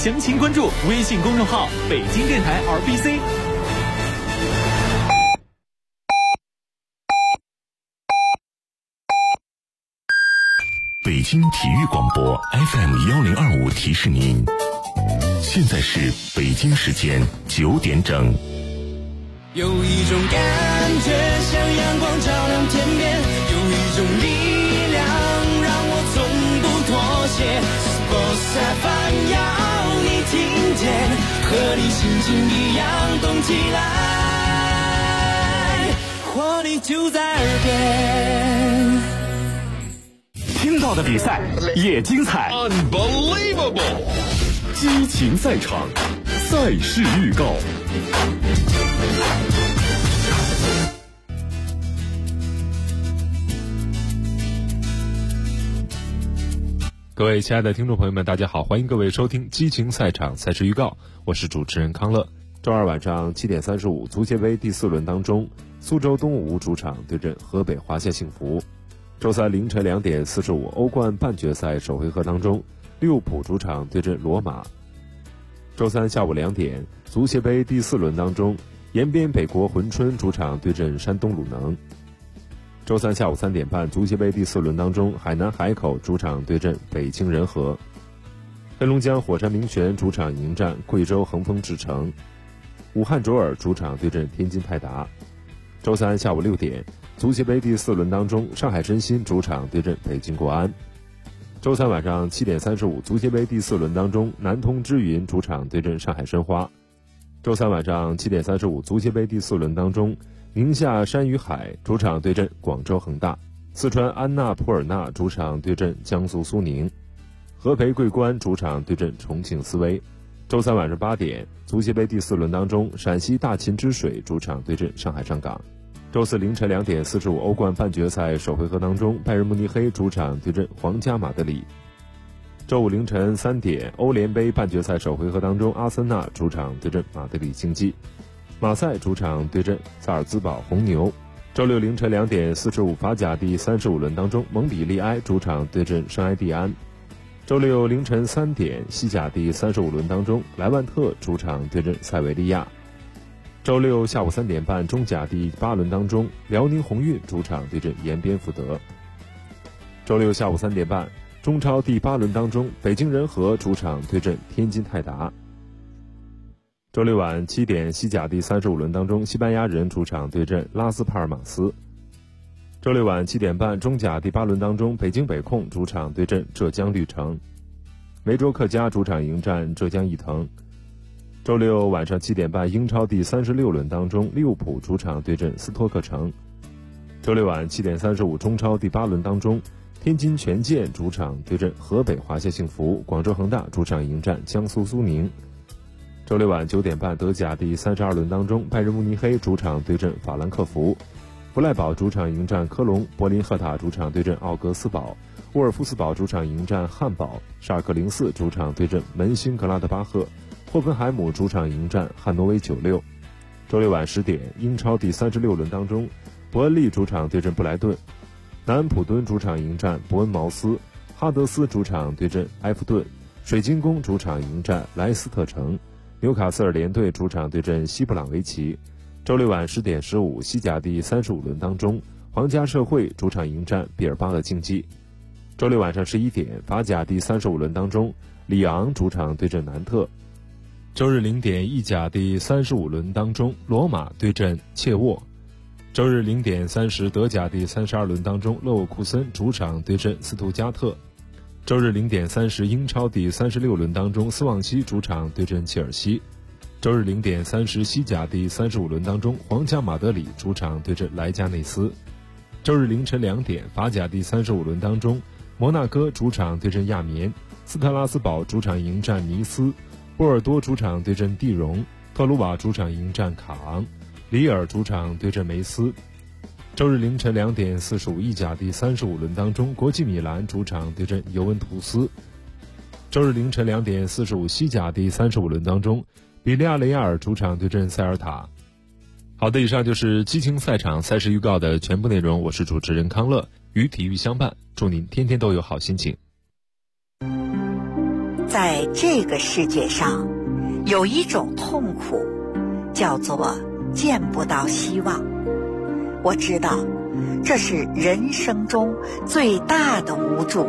详情关注微信公众号北京电台 RBC。 北京体育广播 FM1025提示您，现在是北京时间9点整。 有一种感觉像阳光照亮天边，有一种力量让我从不妥协。Sports FM 要你听见，和你心情一样动起来，活力就在耳边。 听到的比赛也精彩 Unbelievable！ 激情赛场，赛事预告。 各位亲爱的听众朋友们，大家好，欢迎各位收听激情赛场赛事预告，我是主持人康乐。周二晚上7点35，足协杯第4轮当中，苏州东吴主场对阵河北华夏幸福。周三凌晨2点45，欧冠半决赛首回合当中，利物浦主场对阵罗马。周三下午2点，足协杯第4轮当中，延边北国珲春主场对阵山东鲁能。周三下午3点半，足协杯第4轮当中，海南海口主场对阵北京人和。黑龙江火山明泉主场迎战贵州恒丰智诚。武汉卓尔主场对阵天津泰达。周三下午6点，足协杯第4轮当中，上海申鑫主场对阵北京国安。周三晚上7点35，足协杯第4轮当中，南通之云主场对阵上海申花。周三晚上7点35，足协杯第4轮当中，宁夏山与海主场对阵广州恒大。四川安纳普尔纳主场对阵江苏苏宁。合肥桂冠主场对阵重庆斯威。周三晚上8点，足协杯第4轮当中，陕西大秦之水主场对阵上海上港。周四凌晨2点45，欧冠半决赛首回合当中，拜仁慕尼黑主场对阵皇家马德里。周五凌晨3点，欧联杯半决赛首回合当中，阿森纳主场对阵马德里竞技。马赛主场对阵萨尔兹堡红牛。周六凌晨2点45，法甲第35轮当中，蒙彼利埃主场对阵圣埃蒂安。周六凌晨3点，西甲第35轮当中，莱万特主场对阵塞维利亚。周六下午3点半，中甲第8轮当中，辽宁宏运主场对阵延边福德。周六下午3点半，中超第8轮当中，北京人和主场对阵天津泰达。周六晚7点，西甲第35轮当中，西班牙人主场对阵拉斯帕尔马斯。周六晚7点半，中甲第8轮当中，北京北控主场对阵浙江绿城。梅州客家主场迎战浙江毅腾。周六晚上7点半，英超第36轮当中，利物浦主场对阵斯托克城。周六晚7点35，中超第8轮当中，天津权健主场对阵河北华夏幸福，广州恒大主场迎战江苏苏宁。周六晚9点半，德甲第32轮当中，拜仁慕尼黑主场对阵法兰克福，弗赖堡主场迎战科隆，柏林赫塔主场对阵奥格斯堡，沃尔夫斯堡主场迎战汉堡，沙尔克04主场对阵门兴格拉德巴赫，霍芬海姆主场迎战汉诺威96。周六晚10点，英超第36轮当中，伯恩利主场对阵布莱顿，南安普敦主场迎战伯恩茅斯，哈德斯主场对阵埃弗顿，水晶宫主场迎战莱斯特城，纽卡斯尔联队主场对阵西布朗维奇。周六晚10点15，西甲第35轮当中，皇家社会主场迎战毕尔巴鄂竞技。周六晚上11点，法甲第35轮当中，里昂主场对阵南特。周日0点，意甲第35轮当中，罗马对阵切沃。周日0点30，德甲第32轮当中，勒沃库森主场对阵斯图加特。周日0点30，英超第36轮当中，斯旺西主场对阵切尔西。周日0点30，西甲第35轮当中，皇家马德里主场对阵莱加内斯。周日凌晨2点，法甲第35轮当中，摩纳哥主场对阵亚眠，斯特拉斯堡主场迎战尼斯，波尔多主场对阵蒂荣，特鲁瓦主场迎战卡昂，里尔主场对阵梅斯。周日凌晨2点45，意甲第35轮当中，国际米兰主场对阵尤文图斯。周日凌晨2点45，西甲第35轮当中，比利亚雷亚尔主场对阵塞尔塔。好的，以上就是激情赛场赛事预告的全部内容，我是主持人康乐，与体育相伴，祝您天天都有好心情。 在这个世界上，有一种痛苦，叫做见不到希望。我知道，这是人生中最大的无助。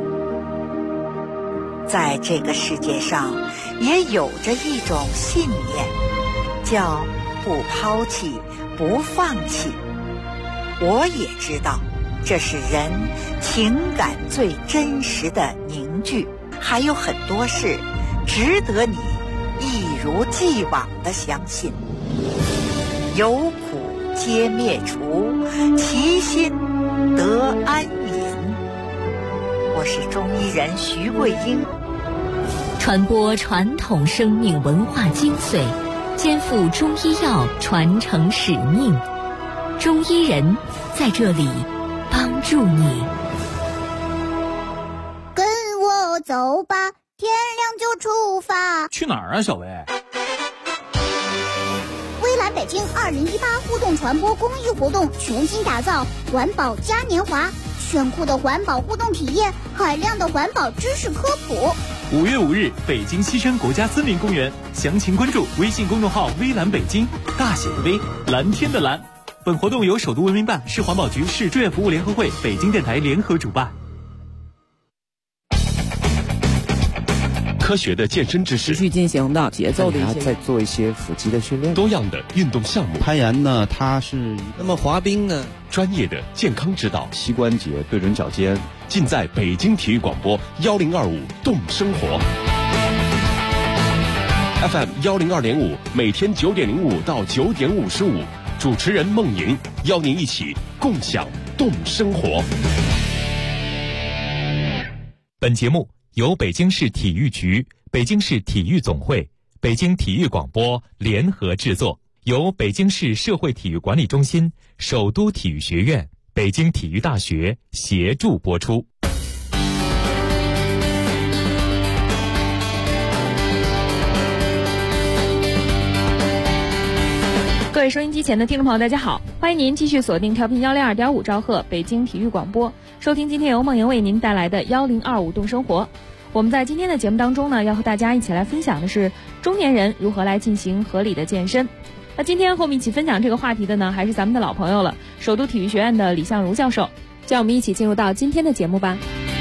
在这个世界上，也有着一种信念，叫不抛弃，不放弃。我也知道，这是人情感最真实的凝聚。还有很多事值得你一如既往地相信。有苦皆灭除，其心得安隐。我是中医人徐桂英， 传播传统生命文化精髓，肩负中医药传承使命。中医人在这里帮助你。 跟我走吧，天亮就出发。 去哪儿啊，小薇？ 微蓝北京2018互动传播公益活动全新打造环保嘉年华，炫酷的环保互动体验，海量的环保知识科普。 5月5日，北京西山国家森林公园，详情关注微信公众号微蓝北京，大写的微，蓝天的蓝。本活动由首都文明办、市环保局、市志愿服务联合会、北京电台联合主办。 科学的健身知识， 持续进行的节奏的一些， 再做一些腹肌的训练， 多样的运动项目， 攀岩呢，它是那么滑冰呢， 专业的健康指导， 膝关节对准脚尖， 尽在北京体育广播1025动生活 FM 102.5，每天9点05到9点55，主持人孟莹邀您一起共享动生活。 本节目由北京市体育局、北京市体育总会、北京体育广播联合制作，由北京市社会体育管理中心、首都体育学院、北京体育大学协助播出。 各位收音机前的听众朋友，大家好，欢迎您继续锁定调频102.5兆赫北京体育广播，收听今天由梦莹为您带来的1025动生活。我们在今天的节目当中呢，要和大家一起来分享的是中年人如何来进行合理的健身。那今天和我们一起分享这个话题的呢，还是咱们的老朋友了，首都体育学院的李相如教授。就让我们一起进入到今天的节目吧。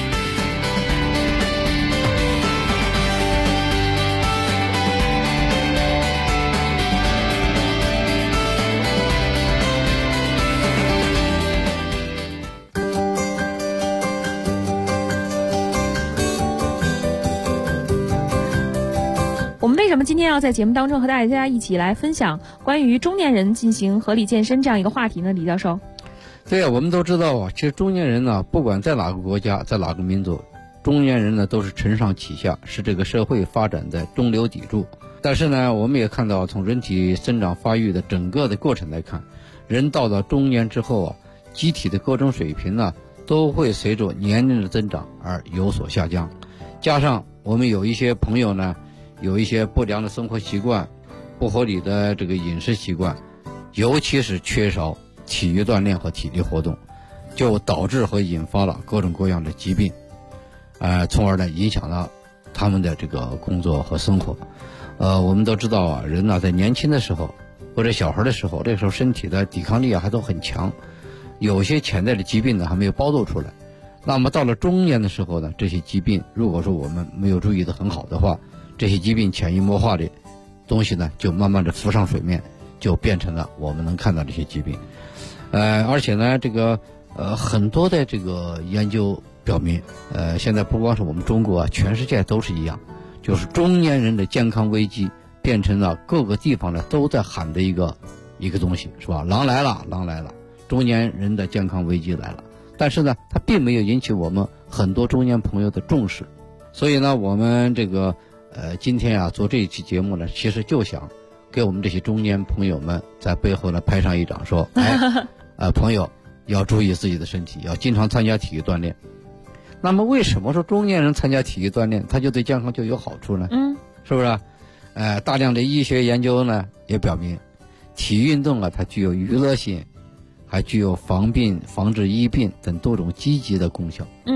我们为什么今天要在节目当中和大家一起来分享关于中年人进行合理健身这样一个话题呢？李教授。 对啊，我们都知道啊，其实中年人呢，不管在哪个国家，在哪个民族，中年人呢都是承上启下，是这个社会发展的中流砥柱。但是呢，我们也看到，从人体生长发育的整个的过程来看，人到了中年之后啊，机体的各种水平呢，都会随着年龄的增长而有所下降。加上我们有一些朋友呢，有一些不良的生活习惯，不合理的这个饮食习惯，尤其是缺少体育锻炼和体力活动，就导致和引发了各种各样的疾病，从而呢影响了他们的这个工作和生活。我们都知道啊，人呢在年轻的时候或者小孩的时候，这时候身体的抵抗力还都很强，有些潜在的疾病呢还没有暴露出来。那么到了中年的时候呢，这些疾病如果说我们没有注意得很好的话，这些疾病潜移默化的东西呢，就慢慢的浮上水面，就变成了我们能看到这些疾病。而且呢，这个很多的这个研究表明，现在不光是我们中国啊，全世界都是一样，就是中年人的健康危机变成了各个地方呢都在喊的一个东西，是吧？狼来了，狼来了，中年人的健康危机来了。但是呢，它并没有引起我们很多中年朋友的重视。所以呢，我们这个今天啊做这一期节目呢，其实就想给我们这些中年朋友们在背后呢拍上一掌，说朋友要注意自己的身体，要经常参加体育锻炼。那么为什么说中年人参加体育锻炼他就对健康就有好处呢？是不是？大量的医学研究呢也表明，体育运动啊它具有娱乐性，还具有防病、防治疫病等多种积极的功效。是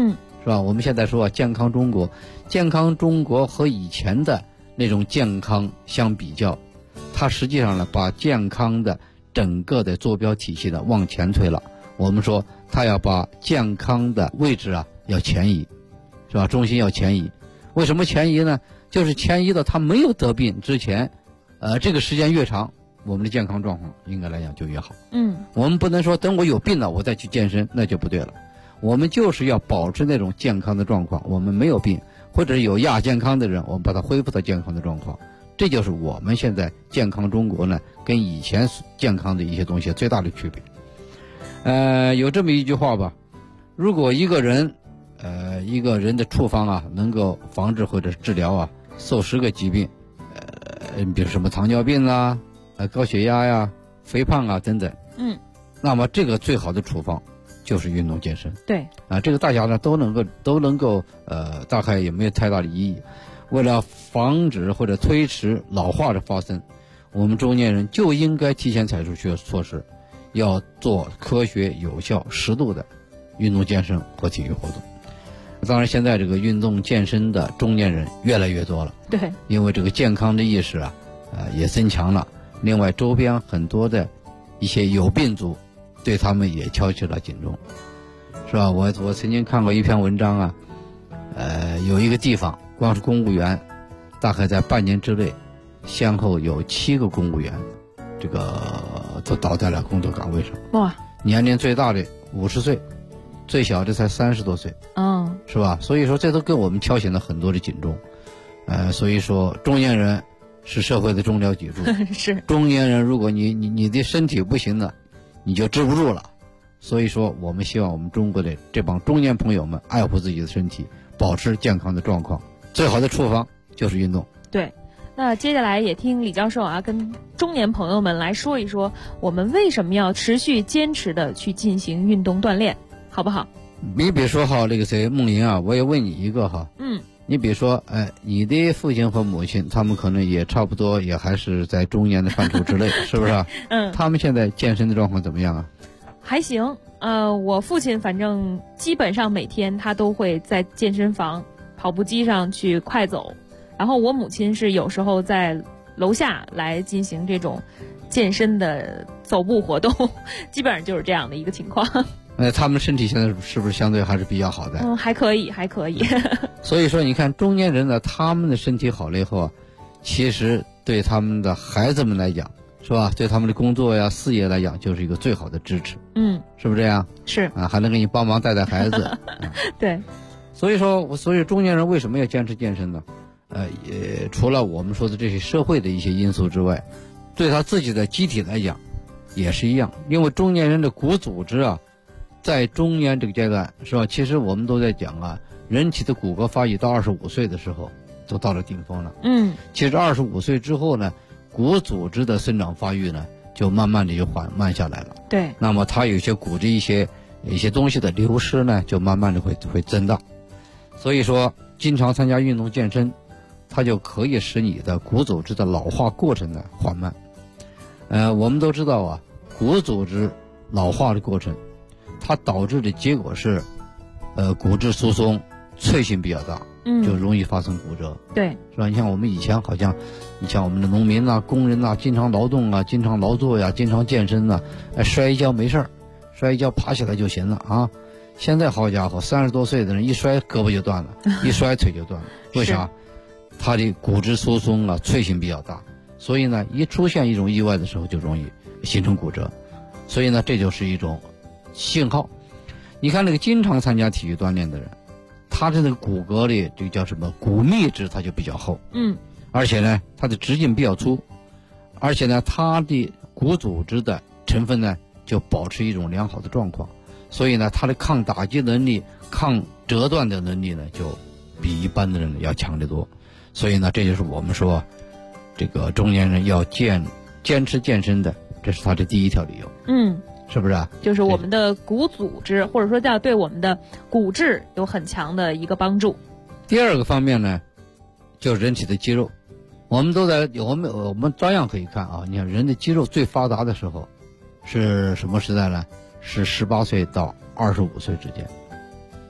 是吧？我们现在说健康中国，健康中国和以前的那种健康相比较，它实际上呢把健康的整个的坐标体系呢往前推了。我们说它要把健康的位置啊要前移，是吧？中心要前移。为什么前移呢？就是前移到他没有得病之前，这个时间越长，我们的健康状况应该来讲就越好。我们不能说等我有病了我再去健身，那就不对了。我们就是要保持那种健康的状况，我们没有病或者有亚健康的人，我们把它恢复到健康的状况。这就是我们现在健康中国呢跟以前健康的一些东西最大的区别。有这么一句话吧，如果一个人的处方啊能够防治或者治疗啊数十个疾病，比如什么糖尿病啊、高血压呀、肥胖啊等等，那么这个最好的处方就是运动健身。 对啊，这个大家呢都能够大概也没有太大的意义。为了防止或者推迟老化的发生，我们中年人就应该提前采取措施，要做科学有效适度的运动健身和体育活动。当然现在这个运动健身的中年人越来越多了， 对， 因为这个健康的意识啊也增强了，另外周边很多的一些有病族对他们也敲起了警钟，是吧？我曾经看过一篇文章啊，有一个地方光是公务员大概在半年之内先后有7个公务员这个都倒在了工作岗位上。 哇， 年龄最大的50岁，最小的才30多岁，是吧？所以说这都给我们敲醒了很多的警钟。所以说中年人是社会的重要脊柱是中年人，如果你的身体不行了，你就治不住了。所以说我们希望我们中国的这帮中年朋友们爱护自己的身体，保持健康的状况，最好的处方就是运动。 对，那接下来也听李教授啊跟中年朋友们来说一说，我们为什么要持续坚持的去进行运动锻炼，好不好？ 你比如说哈，那个谁梦莹啊，我也问你一个哈，你比如说你的父亲和母亲他们可能也差不多，也还是在中年的范畴之内是不是啊？他们现在健身的状况怎么样啊？ 还行，我父亲反正基本上每天他都会在健身房跑步机上去快走，然后我母亲是有时候在楼下来进行这种健身的走步活动，基本上就是这样的一个情况。 他们身体现在是不是相对还是比较好的？ 还可以。 所以说你看中年人呢，他们的身体好了以后啊，其实对他们的孩子们来讲，是吧？对他们的工作呀、事业来讲，就是一个最好的支持。是不是这样？ 是啊，还能给你帮忙带孩子。 对。 所以中年人为什么要坚持健身呢？也除了我们说的这些社会的一些因素之外，对他自己的机体来讲也是一样。因为中年人的骨组织啊，在中年这个阶段，是吧？其实我们都在讲啊，人体的骨骼发育到25岁的时候都到了顶峰了。其实25岁之后呢，骨组织的生长发育呢就慢慢的就缓慢下来了。 对。 那么它有些骨质一些东西的流失呢，就慢慢的会增大。所以说经常参加运动健身，它就可以使你的骨组织的老化过程呢缓慢。我们都知道啊，骨组织老化的过程，它导致的结果是骨质疏松，脆性比较大，就容易发生骨折。 对， 是吧？你像我们以前好像，你像我们的农民啊、工人啊，经常劳动啊、经常劳作呀、经常健身啊，摔一跤没事儿，摔一跤爬起来就行了啊。现在好家伙，30多岁的人一摔胳膊就断了，一摔腿就断了。为啥？他的骨质疏松啊，脆性比较大，所以呢，一出现一种意外的时候就容易形成骨折。所以呢，这就是一种信号。你看那个经常参加体育锻炼的人，他的那个骨骼里这个叫什么骨密质，它就比较厚，而且呢，它的直径比较粗，而且呢，它的骨组织的成分呢就保持一种良好的状况，所以呢，它的抗打击能力、抗折断的能力呢，就比一般的人要强得多。所以呢，这就是我们说这个中年人要坚持健身的，这是他的第一条理由。是不是啊？ 就是我们的骨组织，或者说要对我们的骨质有很强的一个帮助。 第二个方面呢，就是人体的肌肉。我们照样可以看啊，你看人的肌肉最发达的时候是什么时代呢？是18岁到25岁之间。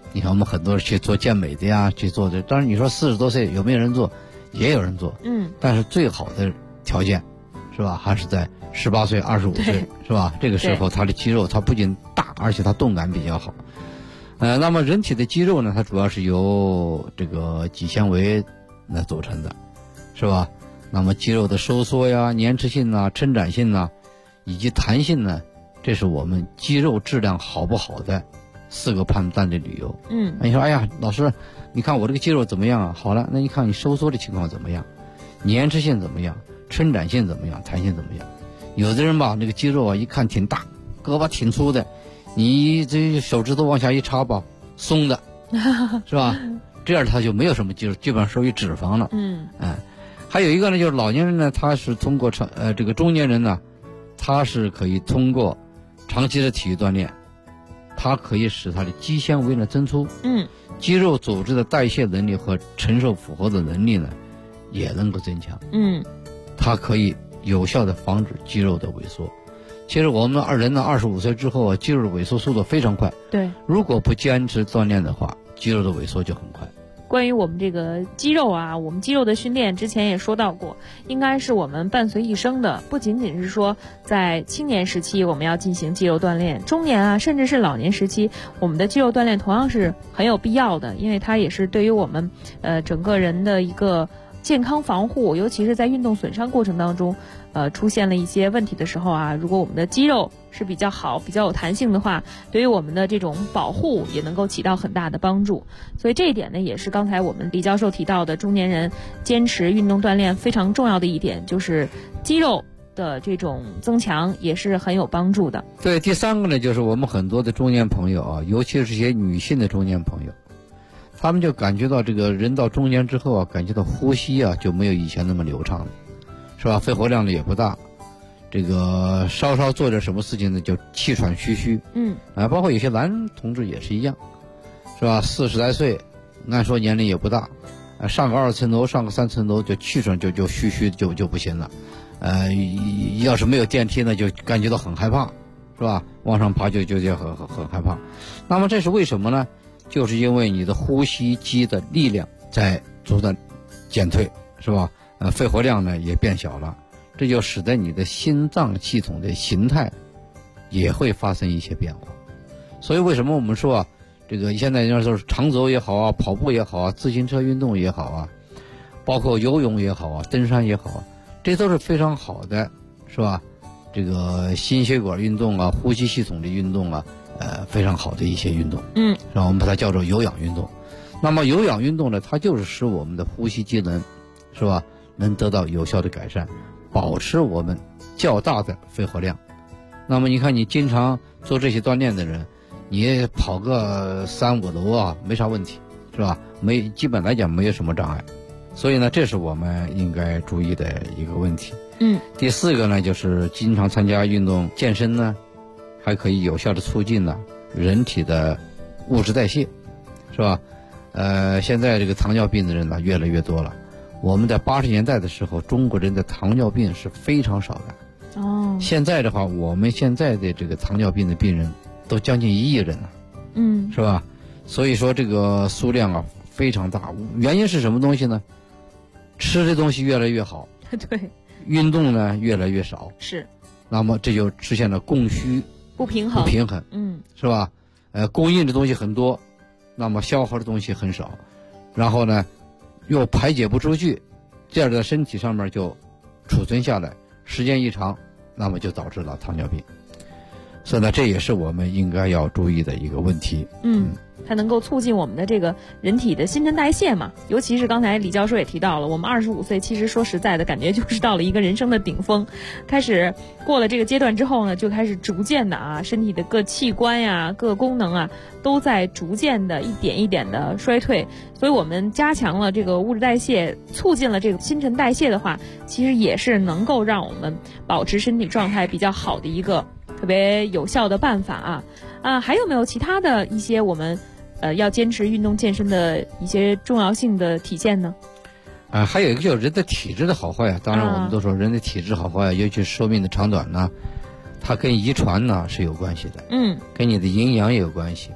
你看我们很多人去做健美的呀，去做的，当然你说40多岁有没有人做，也有人做，但是最好的条件是吧，还是在18岁25岁是吧，这个时候他的肌肉它不仅大，而且它动感比较好。那么人体的肌肉呢，它主要是由这个肌纤维来组成的，是吧？那么肌肉的收缩呀、粘稠性啊、抻展性啊，以及弹性呢，这是我们肌肉质量好不好的4个判断的理由。你说哎呀，老师，你看我这个肌肉怎么样啊？好了，那你看你收缩的情况怎么样？粘稠性怎么样？抻展性怎么样？弹性怎么样？有的人吧，那个肌肉啊，一看挺大，胳膊挺粗的，你这手指头往下一插吧，松的，是吧？这样他就没有什么肌肉，基本上属于脂肪了。还有一个呢，就是老年人呢，他是通过这个中年人呢，他是可以通过长期的体育锻炼，它可以使他的肌纤维呢增粗，肌肉组织的代谢能力和承受负荷的能力呢也能够增强，它可以有效的防止肌肉的萎缩。其实我们人呢25岁之后啊，肌肉的萎缩速度非常快， 对， 如果不坚持锻炼的话，肌肉的萎缩就很快。 关于我们这个肌肉啊，我们肌肉的训练之前也说到过，应该是我们伴随一生的，不仅仅是说在青年时期我们要进行肌肉锻炼，中年啊，甚至是老年时期，我们的肌肉锻炼同样是很有必要的，因为它也是对于我们整个人的一个健康防护，尤其是在运动损伤过程当中出现了一些问题的时候啊，如果我们的肌肉是比较好、比较有弹性的话，对于我们的这种保护也能够起到很大的帮助。所以这一点呢，也是刚才我们李教授提到的，中年人坚持运动锻炼非常重要的一点，就是肌肉的这种增强也是很有帮助的。 对，第3个呢，就是我们很多的中年朋友啊，尤其是一些女性的中年朋友，他们就感觉到这个人到中年之后啊，感觉到呼吸啊就没有以前那么流畅了，是吧？肺活量呢也不大，这个稍稍做点什么事情呢就气喘吁吁，包括有些男同志也是一样，是吧？40来岁，按说年龄也不大，上个2层楼、上个3层楼就气喘就吁吁就不行了，要是没有电梯呢，就感觉到很害怕，是吧？往上爬就很害怕。那么这是为什么呢？就是因为你的呼吸肌的力量在逐渐减退，是吧？肺活量呢也变小了，这就使得你的心脏系统的形态也会发生一些变化。所以为什么我们说啊，这个现在要是长走也好啊，跑步也好啊，自行车运动也好啊，包括游泳也好啊，登山也好啊，这都是非常好的，是吧？这个心血管运动啊，呼吸系统的运动啊，非常好的一些运动，是吧？我们把它叫做有氧运动。那么有氧运动呢，它就是使我们的呼吸机能，是吧，能得到有效的改善，保持我们较大的肺活量。那么你看，你经常做这些锻炼的人，你跑个3、5楼啊，没啥问题，是吧？基本来讲没有什么障碍。所以呢，这是我们应该注意的一个问题。第4个呢，就是经常参加运动健身呢，还可以有效的促进呢人体的物质代谢，是吧？现在这个糖尿病的人呢越来越多了。我们在80年代的时候，中国人的糖尿病是非常少的。现在的话，我们现在的这个糖尿病的病人都将近1亿人了，是吧？所以说这个数量啊非常大。原因是什么东西呢？吃的东西越来越好， 对， 运动呢越来越少， 是。 那么这就出现了供需不平衡， 是吧？供应的东西很多，那么消耗的东西很少，然后呢又排解不出去，这样在身体上面就储存下来，时间一长，那么就导致了糖尿病。所以呢，这也是我们应该要注意的一个问题。 它能够促进我们的这个人体的新陈代谢嘛，尤其是刚才李教授也提到了，我们25岁其实说实在的感觉就是到了一个人生的顶峰，开始过了这个阶段之后呢，就开始逐渐的啊，身体的各器官呀、各功能啊都在逐渐的一点一点的衰退，所以我们加强了这个物质代谢，促进了这个新陈代谢的话，其实也是能够让我们保持身体状态比较好的一个特别有效的办法啊。还有没有其他的一些我们要坚持运动健身的一些重要性的体现呢？ 还有一个就是人的体质的好坏啊。当然我们都说人的体质好坏，尤其是寿命的长短呢，它跟遗传呢是有关系的，跟你的营养也有关系，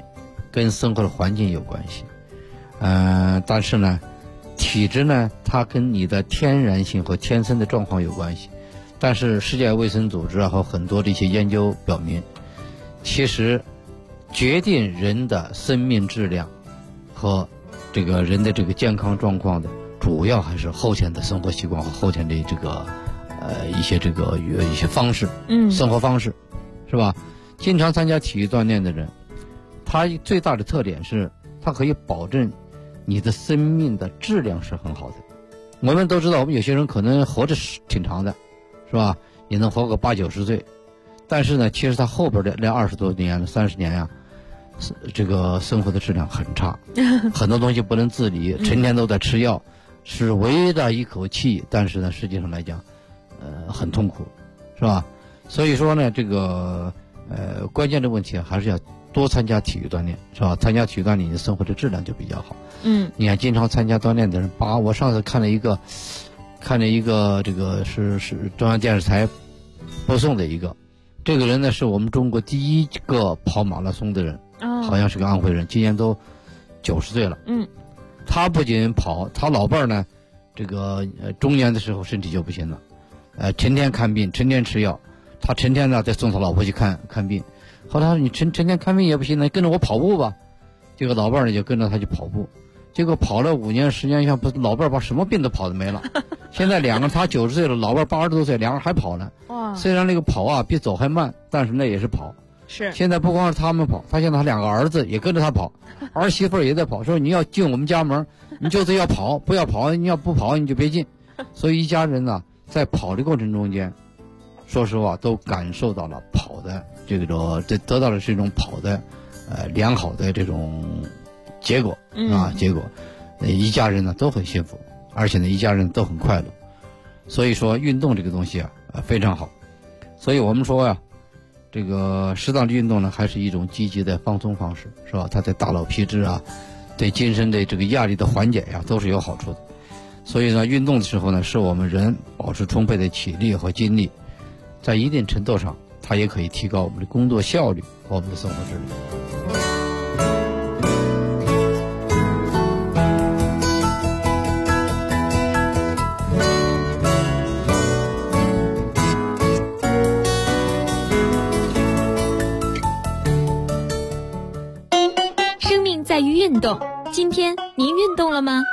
跟生活的环境有关系。但是呢，体质呢，它跟你的天然性和天生的状况有关系。但是世界卫生组织和很多的一些研究表明，其实决定人的生命质量和这个人的这个健康状况的，主要还是后天的生活习惯和后天的这个一些方式，生活方式，是吧？经常参加体育锻炼的人，他最大的特点是，他可以保证你的生命的质量是很好的。我们都知道，我们有些人可能活着挺长的，是吧？也能活个80、90岁，但是呢，其实他后边的那20多年、30年呀，这个生活的质量很差，很多东西不能自理，成天都在吃药，是唯的一口气，但是呢，实际上来讲，很痛苦，是吧？所以说呢，这个关键的问题还是要多参加体育锻炼，是吧？参加体育锻炼，你的生活的质量就比较好。你看，经常参加锻炼的人，我上次看了一个这个是中央电视台播送的一个，这个人呢是我们中国第一个跑马拉松的人，好像是个安徽人，今年都90岁了。他不仅跑，他老伴儿呢，这个中年的时候身体就不行了，成天看病，成天吃药，他成天呢再送他老婆去看病。后来他说你成天看病也不行，那跟着我跑步吧。这个老伴儿呢就跟着他去跑步，结果跑了5年10年，像不老伴儿把什么病都跑得没了。现在两个他90岁了，老伴儿80多岁，两个人还跑呢。 哇！ 虽然那个跑啊比走还慢，但是那也是跑。 是。 现在不光是他们跑，他现在他2个儿子也跟着他跑，儿媳妇儿也在跑，说你要进我们家门，你就是要跑，不要跑，你要不跑你就别进。所以一家人呢，在跑的过程中间，说实话都感受到了跑的得到的是一种跑的良好的这种结果结果，一家人呢都很幸福，而且呢一家人都很快乐。所以说运动这个东西非常好。所以我们说这个适当的运动呢，还是一种积极的放松方式，是吧？它对大脑皮质对精神的这个压力的缓解都是有好处的。所以呢，运动的时候呢，使我们人保持充沛的体力和精力，在一定程度上，它也可以提高我们的工作效率和我们的生活质量。 生命在于运动，今天您运动了吗？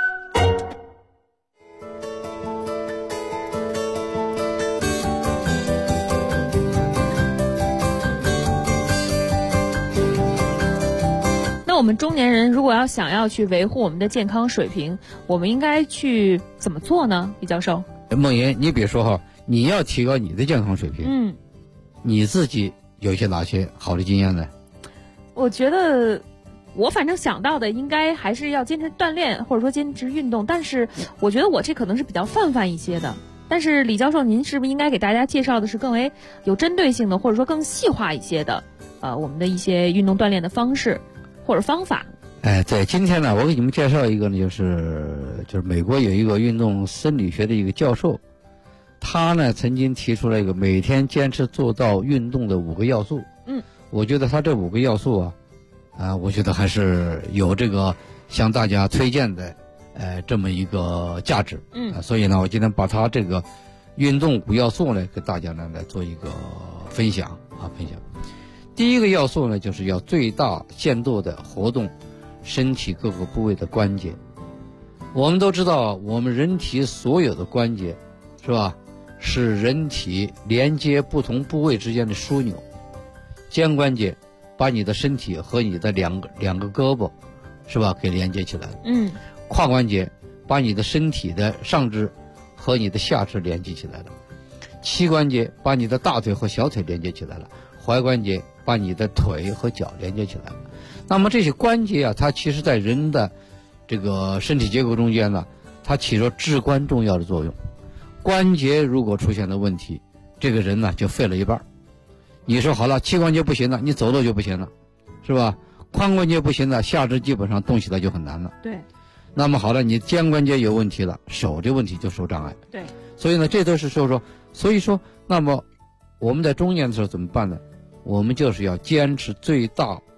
我们中年人如果想要去维护我们的健康水平，我们应该去怎么做呢？李教授， 孟岩，你比如说你要提高你的健康水平，你自己有一些哪些好的经验呢？ 我觉得我反正想到的应该还是要坚持锻炼，或者说坚持运动，但是我觉得我这可能是比较泛泛一些的。但是李教授，您是不是应该给大家介绍的是更为有针对性的，或者说更细化一些的我们的一些运动锻炼的方式或者方法？ 对，今天呢，我给你们介绍一个呢，就是美国有一个运动生理学的一个教授，他呢曾经提出了一个每天坚持做到运动的5个要素。我觉得他这5个要素我觉得还是有这个向大家推荐的这么一个价值。所以呢，我今天把他这个运动5要素呢，给大家呢来做一个分享。第一个要素呢，就是要最大限度的活动身体各个部位的关节。我们都知道，我们人体所有的关节，是吧，是人体连接不同部位之间的枢纽。肩关节把你的身体和你的两个胳膊，是吧，给连接起来了。胯关节把你的身体的上肢和你的下肢连接起来了。膝关节把你的大腿和小腿连接起来了。踝关节把你的腿和脚连接起来了。那么这些关节它其实在人的这个身体结构中间呢，它起着至关重要的作用。关节如果出现了问题，这个人呢就废了一半。你说好了，膝关节不行了，你走路就不行了，是吧？髋关节不行了，下肢基本上动起来就很难了。 对。 那么好了，你肩关节有问题了，手的问题就受障碍。 对。 所以呢，这都是所以说，那么我们在中年的时候怎么办呢？我们就是要坚持最大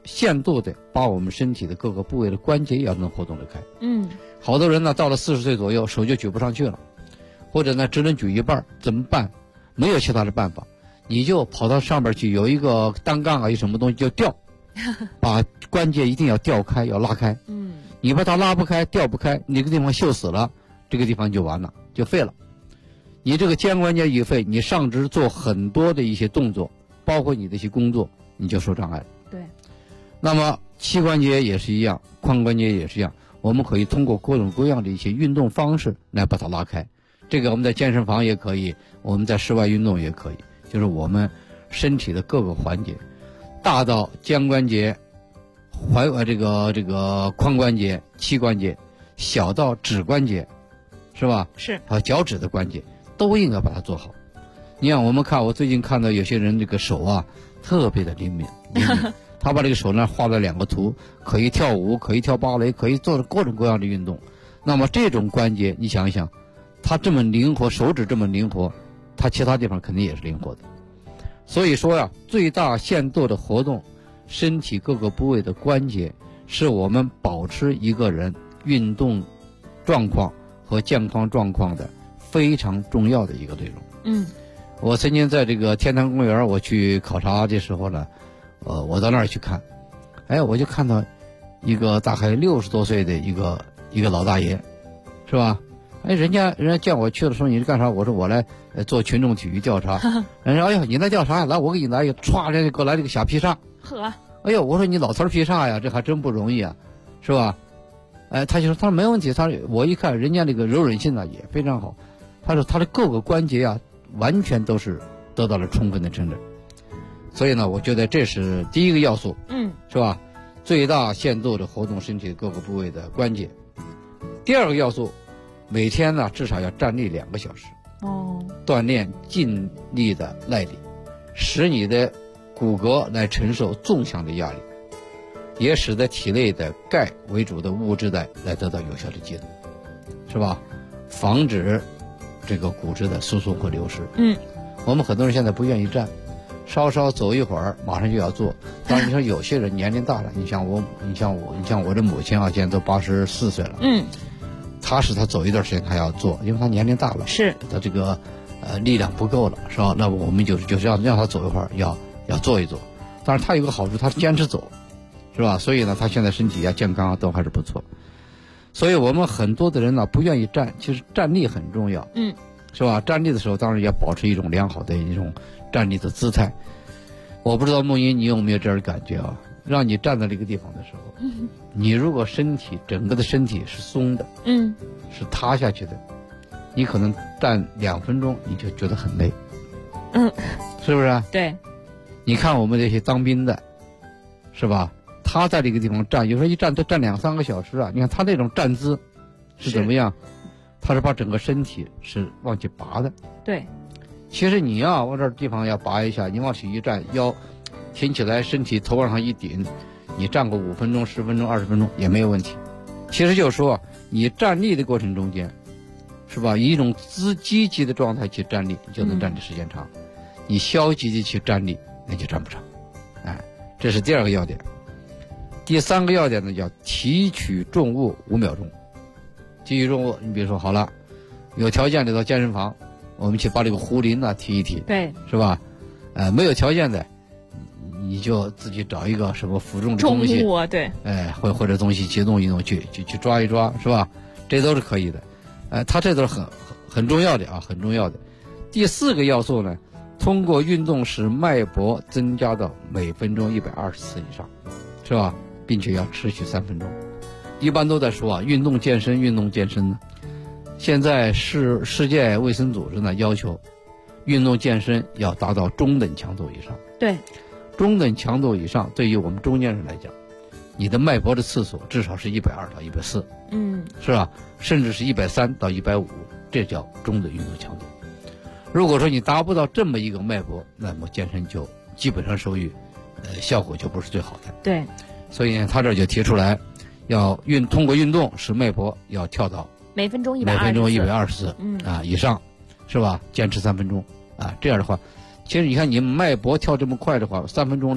限度的把我们身体的各个部位的关节要能活动得开。好多人呢到了40岁左右手就举不上去了，或者呢只能举一半，怎么办？没有其他的办法，你就跑到上边去，有一个单杠啊，有什么东西就吊，把关节一定要吊开，要拉开。你把它拉不开、吊不开，你这个地方锈死了，这个地方就完了，就废了。你这个肩关节一废，你上肢做很多的一些动作，包括你的一些工作，你就受障碍了。 对。 那么膝关节也是一样，髋关节也是一样，我们可以通过各种各样的一些运动方式来把它拉开。这个我们在健身房也可以，我们在室外运动也可以，就是我们身体的各个环节，大到肩关节、这个髋关节、膝关节，小到指关节，是吧？ 是。 还有脚趾的关节，都应该把它做好。你看，我最近看到有些人这个手啊特别的灵敏，他把这个手呢画了2个图，可以跳舞，可以跳芭蕾，可以做各种各样的运动。那么这种关节，你想一想，它这么灵活，手指这么灵活，它其他地方肯定也是灵活的。所以说呀，最大限度的活动身体各个部位的关节，是我们保持一个人运动状况和健康状况的非常重要的一个内容。我曾经在这个天坛公园我去考察的时候呢，我到那儿去看，我就看到一个大概60多岁的一个老大爷，是吧？人家见我去的时候，你是干啥？我说我来做群众体育调查。人家哎呦，你来调查呀？来，我给你来一个，歘，人家给我来这个小劈叉。 呵， 哎呦，我说你老头劈叉呀，这还真不容易啊，是吧？他就说他没问题，我一看人家那个柔韧性呢也非常好，他说他的各个关节啊完全都是得到了充分的承认，所以呢，我觉得这是第一个要素，是吧？最大限度的活动身体各个部位的关节。第二个要素，每天呢至少要站立2个小时，锻炼尽力的耐力，使你的骨骼来承受纵向的压力，也使得体内的钙为主的物质来得到有效的机能，是吧？防止这个骨质的疏松和流失。我们很多人现在不愿意站，稍稍走一会儿马上就要坐。当然你说有些人年龄大了，你像我的母亲啊，现在都84岁了，他走一段时间他要做，因为他年龄大了， 是他这个力量不够了，是吧？那我们就是让他走一会儿，要做一做。当然他有个好处，他坚持走，是吧？所以呢，他现在身体啊健康啊都还是不错。所以我们很多的人呢不愿意站，其实站立很重要，是吧？站立的时候当然要保持一种良好的一种站立的姿态。我不知道梦莹你有没有这样的感觉啊？让你站在这个地方的时候，你如果整个的身体是松的，是塌下去的，你可能站2分钟你就觉得很累，是不是？ 对。 你看我们这些当兵的，是吧？他在这个地方站，有时候一站都站2、3个小时啊！你看他那种站姿是怎么样？他是把整个身体是往起拔的。 对。 其实你呀，往这地方要拔一下，你往起一站，腰挺起来，身体头往上一顶，你站个5分钟、10分钟、20分钟也没有问题。其实就是说，你站立的过程中间，是吧？以一种积极的状态去站立，你就能站的时间长；你消极的去站立，那就站不长。这是第2个要点。第3个要点呢，叫提取重物5秒钟。提取重物，你比如说好了，有条件的到健身房，我们去把这个壶铃啊提一提， 对， 是吧？没有条件的，你就自己找一个什么负重的东西， 重物啊，对， 或者东西去弄一弄，去抓一抓，是吧？这都是可以的。它这都是很重要的啊，很重要的。第4个要素呢，通过运动使脉搏增加到每分钟120次以上，是吧？并且要持续3分钟。一般都在说啊，运动健身呢。现在世界卫生组织呢要求，运动健身要达到中等强度以上。 对， 中等强度以上，对于我们中年人来讲，你的脉搏的次数至少是120到140，是吧？甚至是130到150，这叫中等运动强度。如果说你达不到这么一个脉搏，那么健身就基本上属于效果就不是最好的。 对。 所以呢，他这就提出来，要通过运动使脉搏要跳到每分钟120 次以上，是吧？坚持3分钟啊，这样的话，其实你看你脉搏跳这么快的话，3分钟的话，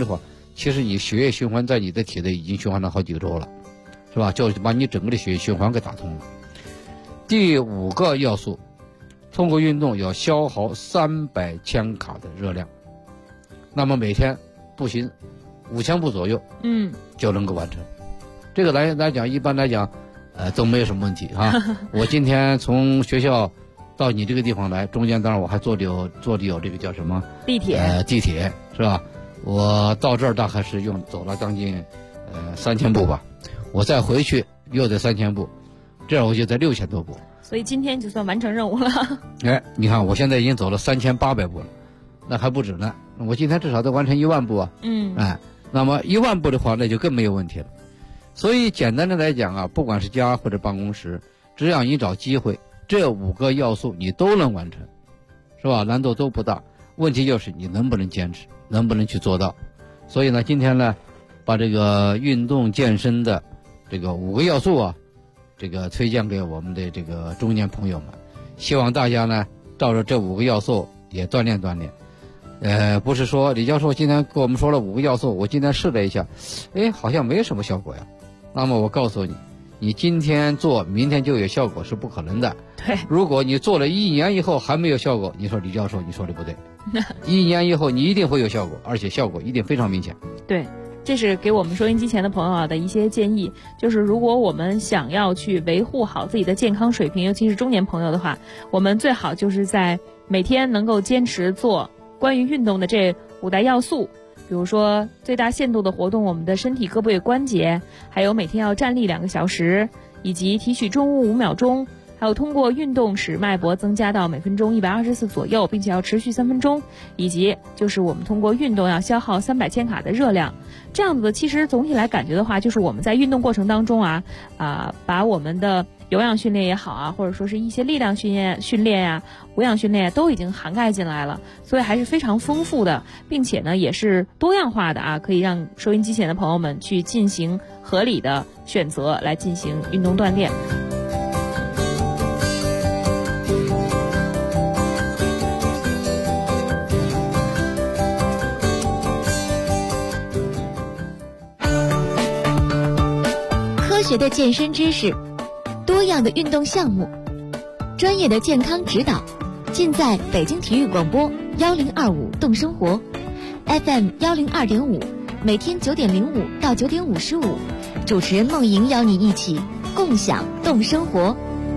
其实你血液循环在你的体内已经循环了好几个周了，是吧？就把你整个的血液循环给打通了。第5个要素，通过运动要消耗300千卡的热量，那么每天步行5000步左右，就能够完成。这个来讲，一般来讲，都没有什么问题啊。我今天从学校到你这个地方来，中间当然我还坐的有这个叫什么地铁是吧？我到这儿大概是走了将近3000步吧，我再回去又得3000步，这样我就在6000多步。 所以今天就算完成任务了。 你看我现在已经走了3800步了，那还不止呢。我今天至少得完成1万步啊。那么1万步的话，那就更没有问题了。所以简单的来讲啊，不管是家或者办公室，只要你找机会，这5个要素你都能完成，是吧？难度都不大，问题就是你能不能坚持，能不能去做到。所以呢，今天呢，把这个运动健身的这个5个要素啊，这个推荐给我们的这个中年朋友们，希望大家呢照着这5个要素也锻炼锻炼。不是说李教授今天跟我们说了5个要素，我今天试了一下，好像没什么效果呀。那么我告诉你，你今天做明天就有效果是不可能的。 对， 如果你做了1年以后还没有效果，你说李教授你说的不对。1年以后你一定会有效果，而且效果一定非常明显。 对，这是给我们收音机前的朋友的一些建议，就是如果我们想要去维护好自己的健康水平，尤其是中年朋友的话，我们最好就是在每天能够坚持做关于运动的这5大要素，比如说最大限度的活动我们的身体各部位关节，还有每天要站立2个小时，以及提取重物5秒钟，还有通过运动使脉搏增加到每分钟120次左右，并且要持续3分钟，以及就是我们通过运动要消耗300千卡的热量。这样子的，其实总体来感觉的话，就是我们在运动过程当中把我们的有氧训练也好啊，或者说是一些力量训练呀、无氧训练都已经涵盖进来了，所以还是非常丰富的，并且呢也是多样化的可以让收音机前的朋友们去进行合理的选择来进行运动锻炼。 科学的健身知识，多样的运动项目，专业的健康指导，尽在北京体育广播1025动生活 FM 102.5，每天9点05到9点55，主持人梦莹邀你一起共享动生活。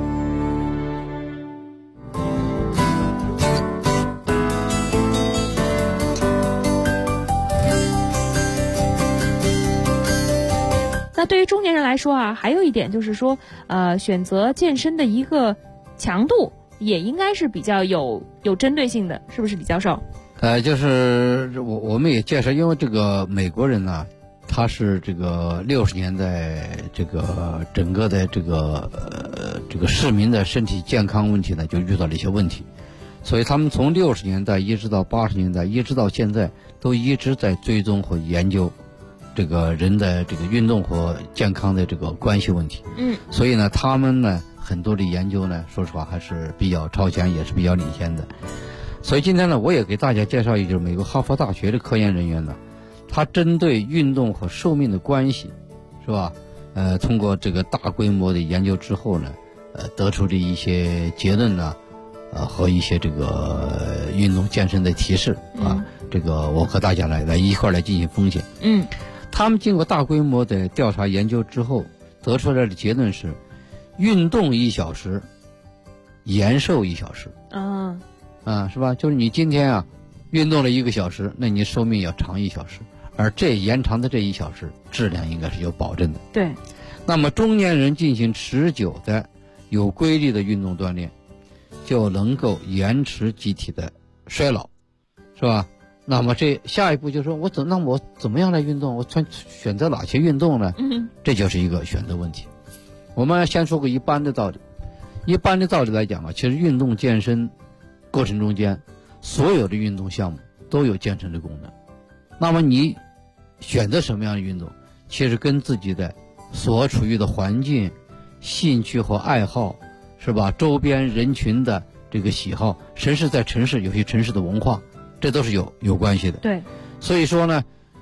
那对于中年人来说还有一点就是说，选择健身的一个强度也应该是比较有针对性的，是不是李教授？ 就是我们也介绍，因为这个美国人呢，他是这个60年代这个整个的这个市民的身体健康问题呢，就遇到了一些问题，所以他们从60年代一直到80年代，一直到现在，都一直在追踪和研究这个人的这个运动和健康的这个关系问题。所以呢，他们呢很多的研究呢，说实话还是比较超前，也是比较领先的。所以今天呢，我也给大家介绍一个美国哈佛大学的科研人员呢，他针对运动和寿命的关系，是吧？通过这个大规模的研究之后呢，得出的一些结论呢，和一些这个运动健身的提示这个我和大家来一块来进行分析。他们经过大规模的调查研究之后，得出来的结论是，运动1小时，延寿1小时。是吧？就是你今天运动了1个小时，那你寿命要长1小时，而这延长的这1小时，质量应该是有保证的。 对。 那么中年人进行持久的、有规律的运动锻炼，就能够延迟机体的衰老，是吧？那么这下一步就是说，我怎么样来运动？我选择哪些运动呢？这就是一个选择问题。我们先说个一般的道理。一般的道理来讲其实运动健身过程中间，所有的运动项目都有健身的功能。那么你选择什么样的运动，其实跟自己的所处于的环境、兴趣和爱好，是吧？周边人群的这个喜好，甚至在城市有些城市的文化，这都是有关系的。 对。 所以说呢，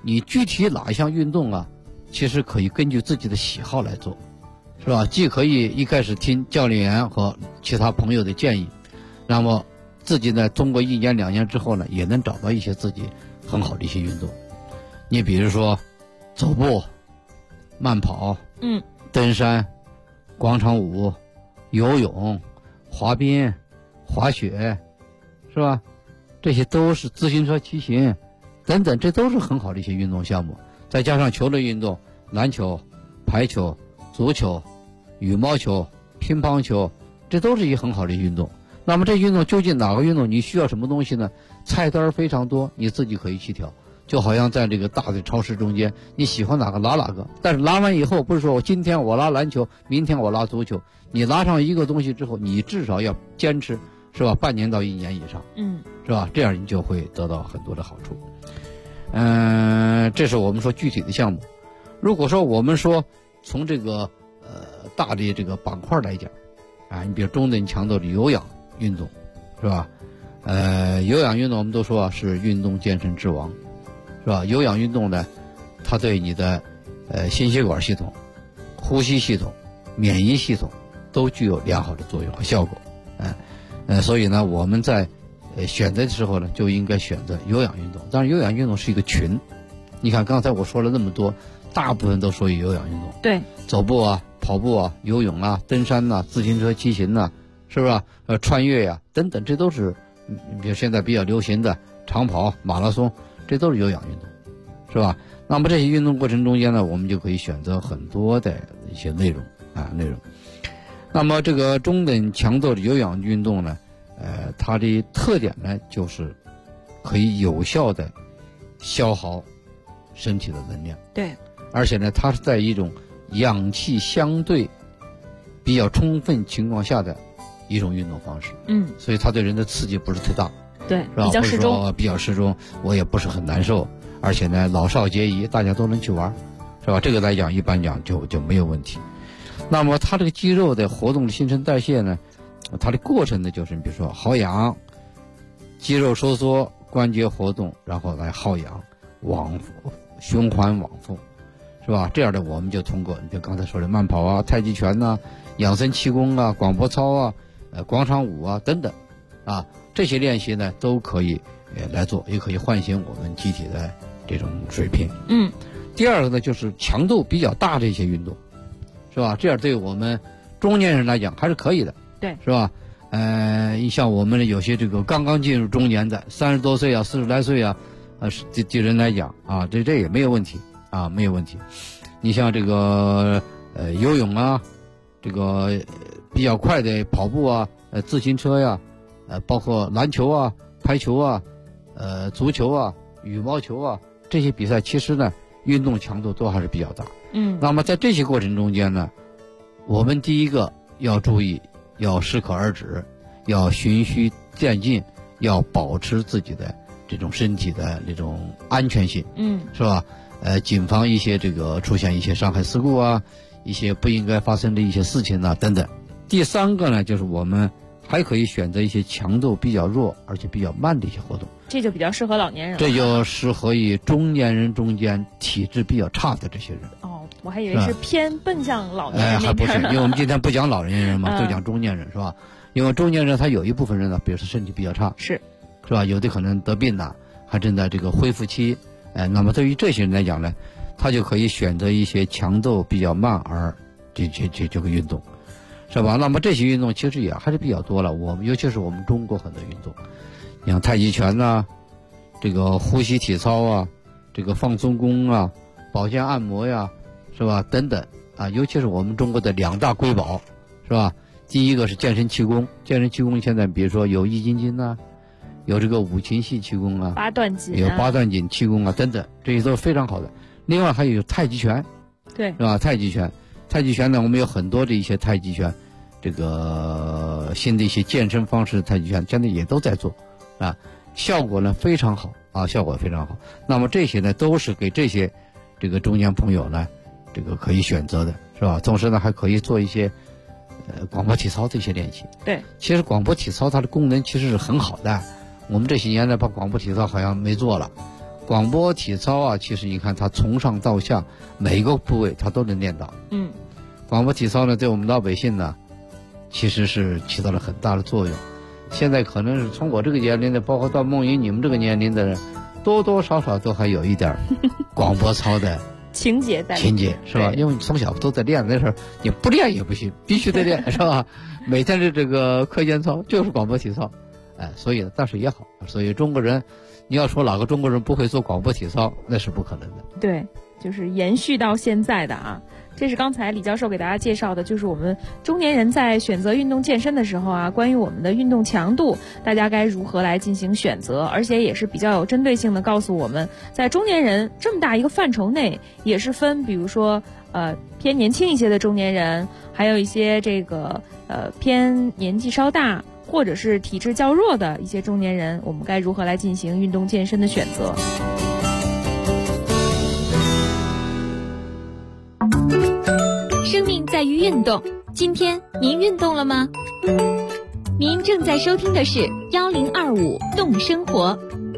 你具体哪一项运动啊，其实可以根据自己的喜好来做，是吧？既可以一开始听教练员和其他朋友的建议，那么自己呢，通过1年2年之后呢，也能找到一些自己很好的一些运动。你比如说走步、慢跑、登山、广场舞、游泳、滑冰、滑雪，是吧？这些都是自行车骑行等等，这都是很好的一些运动项目。再加上球类运动，篮球、排球、足球、羽毛球、乒乓球，这都是一个很好的运动。那么这运动究竟哪个运动你需要什么东西呢？菜单非常多，你自己可以去挑。就好像在这个大的超市中间，你喜欢哪个拿哪个，但是拿完以后不是说我今天我拿篮球，明天我拿足球，你拿上一个东西之后，你至少要坚持，是吧？半年到1年以上，是吧？这样你就会得到很多的好处。这是我们说具体的项目。如果说我们说从这个大的这个板块来讲，啊，你比如中等强度的有氧运动，是吧？有氧运动我们都说是运动健身之王，是吧？有氧运动呢，它对你的心血管系统、呼吸系统、免疫系统都具有良好的作用和效果。所以呢，我们在选择的时候呢，就应该选择有氧运动。当然，有氧运动是一个群。你看刚才我说了那么多，大部分都属于有氧运动。 对， 走步啊、跑步啊、游泳啊、登山啊、自行车骑行啊，是不是？穿越呀、等等，这都是比如现在比较流行的长跑、马拉松，这都是有氧运动，是吧？那么这些运动过程中间呢，我们就可以选择很多的一些内容。那么这个中等强度的有氧运动呢，它的特点呢，就是可以有效的消耗身体的能量。 对， 而且呢，它是在一种氧气相对比较充分情况下的一种运动方式。所以它对人的刺激不是太大。 对， 是吧？ 比较适中， 比较适中，我也不是很难受，而且呢，老少皆宜，大家都能去玩，是吧？这个来讲，一般讲就没有问题。那么它这个肌肉的活动的新陈代谢呢，它的过程呢，就是比如说耗氧、肌肉收缩、关节活动，然后来耗氧、循环往复，是吧？这样的我们就通过你就刚才说的慢跑啊、太极拳呐、养生气功啊、广播操啊、广场舞啊等等啊，这些练习呢都可以来做，也可以唤醒我们机体的这种水平。第二个呢，就是强度比较大的一些运动，是吧？这样对我们中年人来讲还是可以的， 对， 是吧？像我们有些这个刚刚进入中年的30多岁啊、40来岁啊，的人来讲啊，这也没有问题啊，没有问题。你像这个游泳啊，这个比较快的跑步啊、自行车呀、包括篮球啊、排球啊、足球啊、羽毛球啊，这些比赛其实呢，运动强度都还是比较大。那么在这些过程中间呢，我们第一个要注意，要适可而止，要循序渐进，要保持自己的这种身体的这种安全性，是吧？谨防一些这个出现一些伤害事故啊，一些不应该发生的一些事情啊等等。第三个呢，就是我们还可以选择一些强度比较弱而且比较慢的一些活动， 这就比较适合老年人了。 这就适合于中年人中间体质比较差的这些人。 我还以为是偏奔向老年人还不是，因为我们今天不讲老年人嘛，就讲中年人，是吧？因为中年人他有一部分人呢，比如说身体比较差， 是吧？有的可能得病了，还正在这个恢复期，那么对于这些人来讲呢，他就可以选择一些强度比较慢而这个运动，是吧？那么这些运动其实也还是比较多了，尤其是我们中国很多运动，像太极拳呐、这个呼吸体操啊、这个放松功啊、保健按摩呀，是吧？等等啊，尤其是我们中国的2大瑰宝，是吧？第一个是健身气功，健身气功现在比如说有易筋经呐，有这个五禽戏气功啊， 八段锦有八段锦气功啊等等，这些都是非常好的。另外还有太极拳， 对， 是吧？太极拳呢，我们有很多的一些太极拳，这个新的一些健身方式的太极拳，现在也都在做啊，效果呢非常好啊，效果非常好。那么这些呢，都是给这些这个中年朋友呢，这个可以选择的，是吧？同时呢，还可以做一些广播体操这些练习。 对， 其实广播体操它的功能其实是很好的，我们这些年呢把广播体操好像没做了。 广播体操啊，其实你看它从上到下每个部位它都能练到。广播体操呢，对我们老百姓呢，其实是起到了很大的作用。现在可能是从我这个年龄的，包括到梦莹你们这个年龄的人，多多少少都还有一点广播操的情节在， 是吧？因为你从小都在练那时候，你不练也不行，必须得练，是吧？每天的这个课间操就是广播体操，所以但是也好，所以中国人，你要说哪个中国人不会做广播体操，那是不可能的。 对，就是延续到现在的啊。这是刚才李教授给大家介绍的，就是我们中年人在选择运动健身的时候啊，关于我们的运动强度，大家该如何来进行选择，而且也是比较有针对性的告诉我们，在中年人这么大一个范畴内，也是分，比如说偏年轻一些的中年人，还有一些这个偏年纪稍大或者是体质较弱的一些中年人，我们该如何来进行运动健身的选择。 生命在于运动，今天您运动了吗？您正在收听的是1025动生活。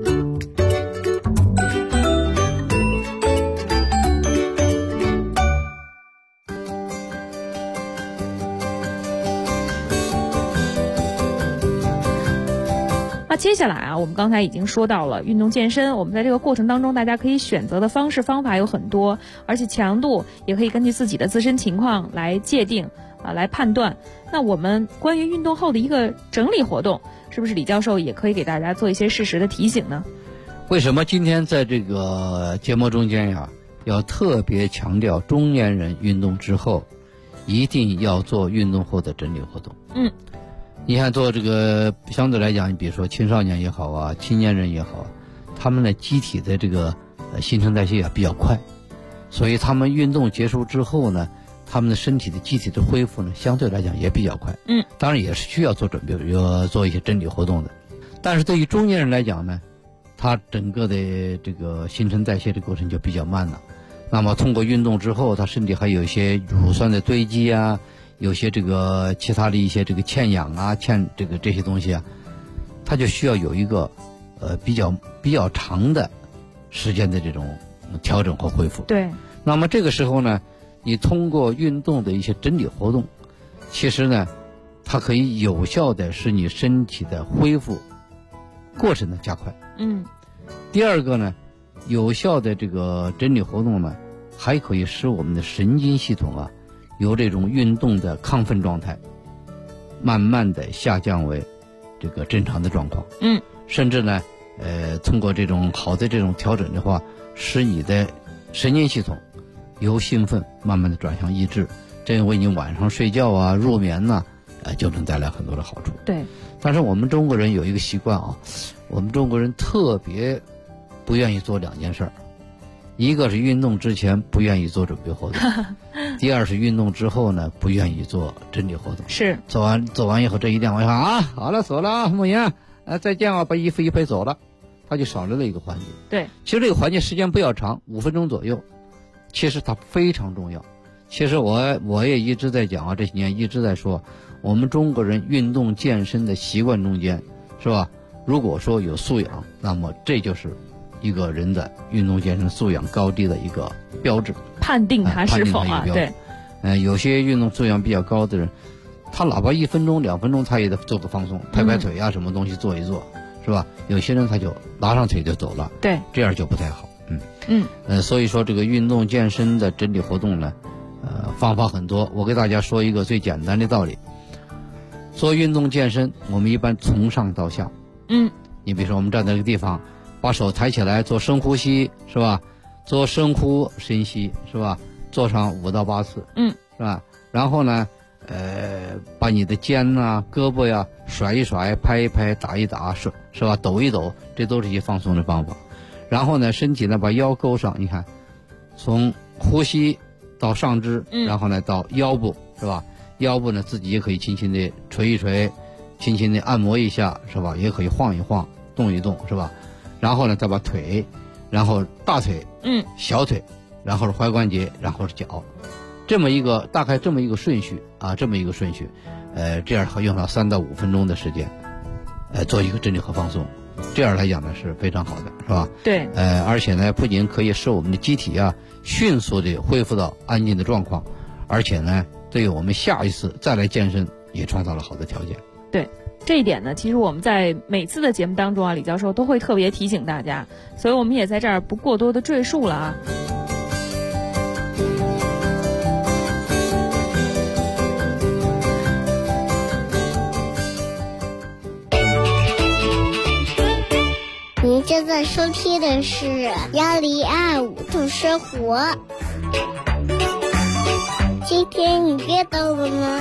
那接下来啊，我们刚才已经说到了运动健身，我们在这个过程当中，大家可以选择的方式方法有很多，而且强度也可以根据自己的自身情况来界定来判断。那我们关于运动后的一个整理活动，是不是李教授也可以给大家做一些适时的提醒呢？ 为什么今天在这个节目中间呀，要特别强调中年人运动之后一定要做运动后的整理活动？你看做这个相对来讲，你比如说青少年也好啊，青年人也好，他们的机体的这个新陈代谢也比较快，所以他们运动结束之后呢，他们的身体的机体的恢复呢，相对来讲也比较快。当然也是需要做准备，要做一些整理活动的。但是对于中年人来讲呢，他整个的这个新陈代谢的过程就比较慢了。那么通过运动之后，他身体还有一些乳酸的堆积啊，有些这个其他的一些这个欠氧啊，这些东西啊，它就需要有一个比较长的时间的这种调整和恢复。 对。 那么这个时候呢，你通过运动的一些整理活动，其实呢，它可以有效的使你身体的恢复过程的加快。第二个呢，有效的这个整理活动呢，还可以使我们的神经系统啊，由这种运动的亢奋状态，慢慢的下降为这个正常的状况。甚至呢，通过这种好的这种调整的话，使你的神经系统由兴奋慢慢的转向抑制，这为你晚上睡觉啊、入眠呐，就能带来很多的好处。 对。 但是我们中国人有一个习惯啊，我们中国人特别不愿意做两件事儿。一个是运动之前不愿意做准备活动，第二是运动之后呢不愿意做整理活动。 是做完以后，这一练完以后啊，好了走了，梦莹，再见啊，把衣服一拍走了，他就少了一个环节。 对， 其实这个环节时间不要长，5分钟左右，其实它非常重要。其实我也一直在讲啊，这些年一直在说，我们中国人运动健身的习惯中间，是吧？如果说有素养，那么这就是一个人的运动健身素养高低的一个标志， 判定他是否啊？对， 有些运动素养比较高的人，他哪怕1分钟、2分钟，他也得做个放松，拍拍腿啊，什么东西做一做，是吧？有些人他就拉上腿就走了， 对， 这样就不太好。所以说这个运动健身的整理活动呢，方法很多，我给大家说一个最简单的道理。做运动健身，我们一般从上到下。你比如说我们站在这个地方，把手抬起来做深呼吸，是吧？做深呼深吸，是吧？做上5到8次，是吧？然后呢，把你的肩啊、胳膊呀甩一甩、拍一拍、打一打，是吧？抖一抖，这都是一些放松的方法。然后呢，身体呢把腰勾上，你看，从呼吸到上肢，然后呢到腰部，是吧？腰部呢自己也可以轻轻的捶一捶，轻轻的按摩一下，是吧？也可以晃一晃、动一动，是吧？然后呢再把腿，然后大腿，小腿，然后是踝关节，然后是脚，大概这么一个顺序啊，这样用上3到5分钟的时间，做一个整理和放松。 这样来讲呢是非常好的，是吧？ 对。 而且呢，不仅可以使我们的机体啊迅速的恢复到安静的状况，而且呢，对于我们下一次再来健身也创造了好的条件。 对。这一点呢，其实我们在每次的节目当中啊，李教授都会特别提醒大家，所以我们也在这儿不过多的赘述了啊。 您正在收听的是1025度生活。今天你变动了吗？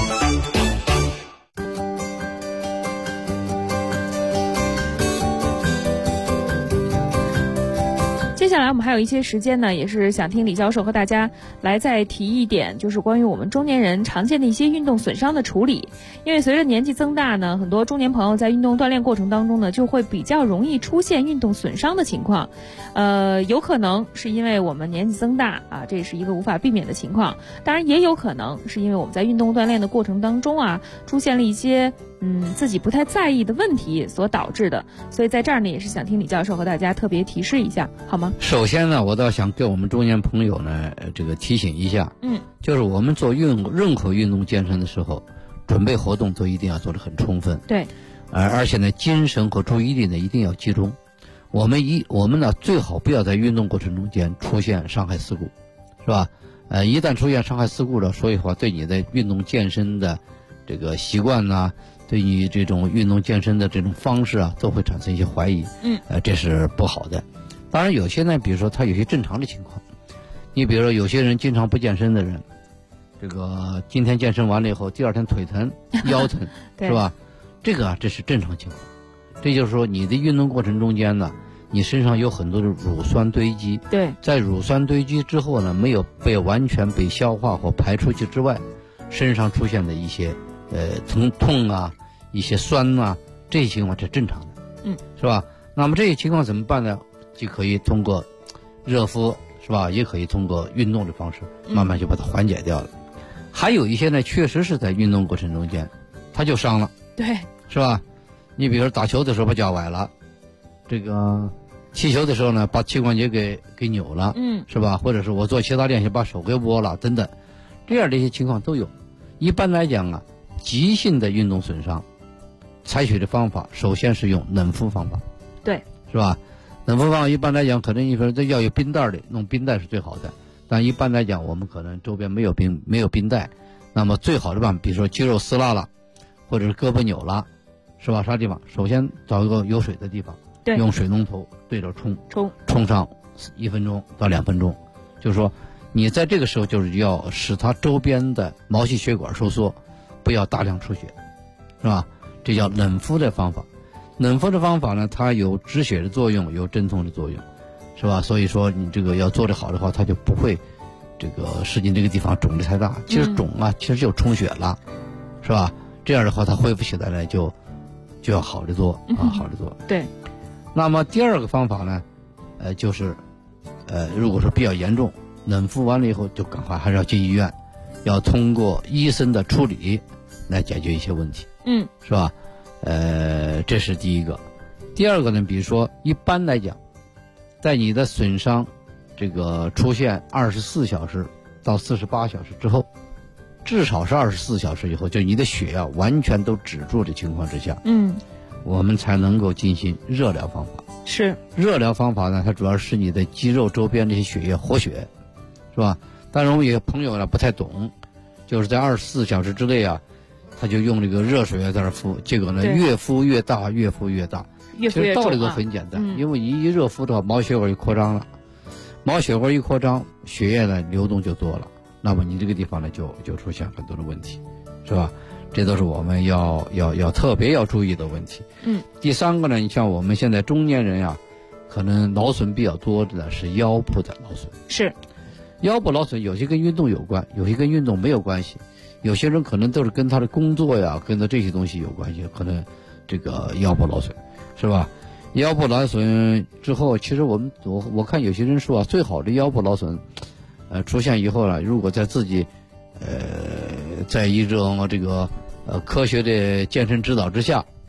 接下来我们还有一些时间呢，也是想听李教授和大家来再提一点，就是关于我们中年人常见的一些运动损伤的处理。因为随着年纪增大呢，很多中年朋友在运动锻炼过程当中呢，就会比较容易出现运动损伤的情况。有可能是因为我们年纪增大啊，这是一个无法避免的情况。当然也有可能是因为我们在运动锻炼的过程当中啊，出现了一些自己不太在意的问题所导致的。所以在这儿呢，也是想听李教授和大家特别提示一下，好吗？ 首先呢，我倒想给我们中年朋友呢，这个提醒一下，就是我们做任何运动健身的时候，准备活动都一定要做得很充分。 对， 而且呢，精神和注意力呢一定要集中。我们呢最好不要在运动过程中间出现伤害事故，是吧？一旦出现伤害事故了，所以话对你的运动健身的这个习惯呐，对你这种运动健身的这种方式啊，都会产生一些怀疑。这是不好的。当然有些呢，比如说他有些正常的情况，你比如说有些人经常不健身的人，这个今天健身完了以后，第二天腿疼、腰疼，是吧？这是正常情况。这就是说你的运动过程中间呢，你身上有很多的乳酸堆积。 对， 在乳酸堆积之后呢，没有完全被消化或排出去之外，身上出现的一些痛啊，一些酸啊，这些情况是正常的。是吧？那么这些情况怎么办呢？既可以通过热敷，是吧？也可以通过运动的方式慢慢就把它缓解掉了。还有一些呢，确实是在运动过程中间他就伤了。 对， 是吧？你比如说打球的时候把脚崴了，这个踢球的时候呢把膝关节给扭了，是吧？或者是我做其他练习把手给窝了等等，这样的一些情况都有。一般来讲啊，急性的运动损伤采取的方法首先是用冷敷方法。 对， 是吧？冷敷方法一般来讲可能你说这要有冰袋的，弄冰袋是最好的，但一般来讲我们可能周边没有冰袋，那么最好的办法比如说肌肉撕拉了或者是胳膊扭了，是吧？啥地方首先找一个有水的地方，用水龙头对着冲上1分钟到2分钟，就是说你在这个时候就是要使它周边的毛细血管收缩，不要大量出血，是吧？这叫冷敷的方法。冷敷的方法呢，它有止血的作用，有镇痛的作用，是吧？所以说你这个要做得好的话，它就不会这个使你这个地方肿得太大。其实肿啊，其实就充血了，是吧？这样的话它恢复起来呢就要好的多啊，好的多。 对。 那么第二个方法呢，就是如果说比较严重，冷敷完了以后就赶快还是要进医院，要通过医生的处理来解决一些问题，是吧？这是第一个。第二个呢，比如说一般来讲，在你的损伤这个出现24小时到48小时之后，至少是24小时以后，就你的血啊完全都止住的情况之下，我们才能够进行热疗方法。 是热疗方法呢，它主要是你的肌肉周边这些血液活血，是吧？但是我们有些朋友呢不太懂，就是在24小时之内啊，他就用这个热水在那敷，结果呢越敷越大，越敷越大。 其实道理都很简单，因为一热敷的话，毛血管就扩张了，毛血管一扩张，血液呢流动就多了，那么你这个地方呢就出现很多的问题，是吧？这都是我们要特别要注意的问题。第三个呢，你像我们现在中年人呀，可能劳损比较多的呢是腰部的劳损。 是， 腰部劳损有些跟运动有关，有些跟运动没有关系。有些人可能都是跟他的工作呀，跟他这些东西有关系，可能这个腰部劳损，是吧？腰部劳损之后，其实我看有些人说啊，最好的腰部劳损，出现以后呢，如果在自己在一种这个科学的健身指导之下，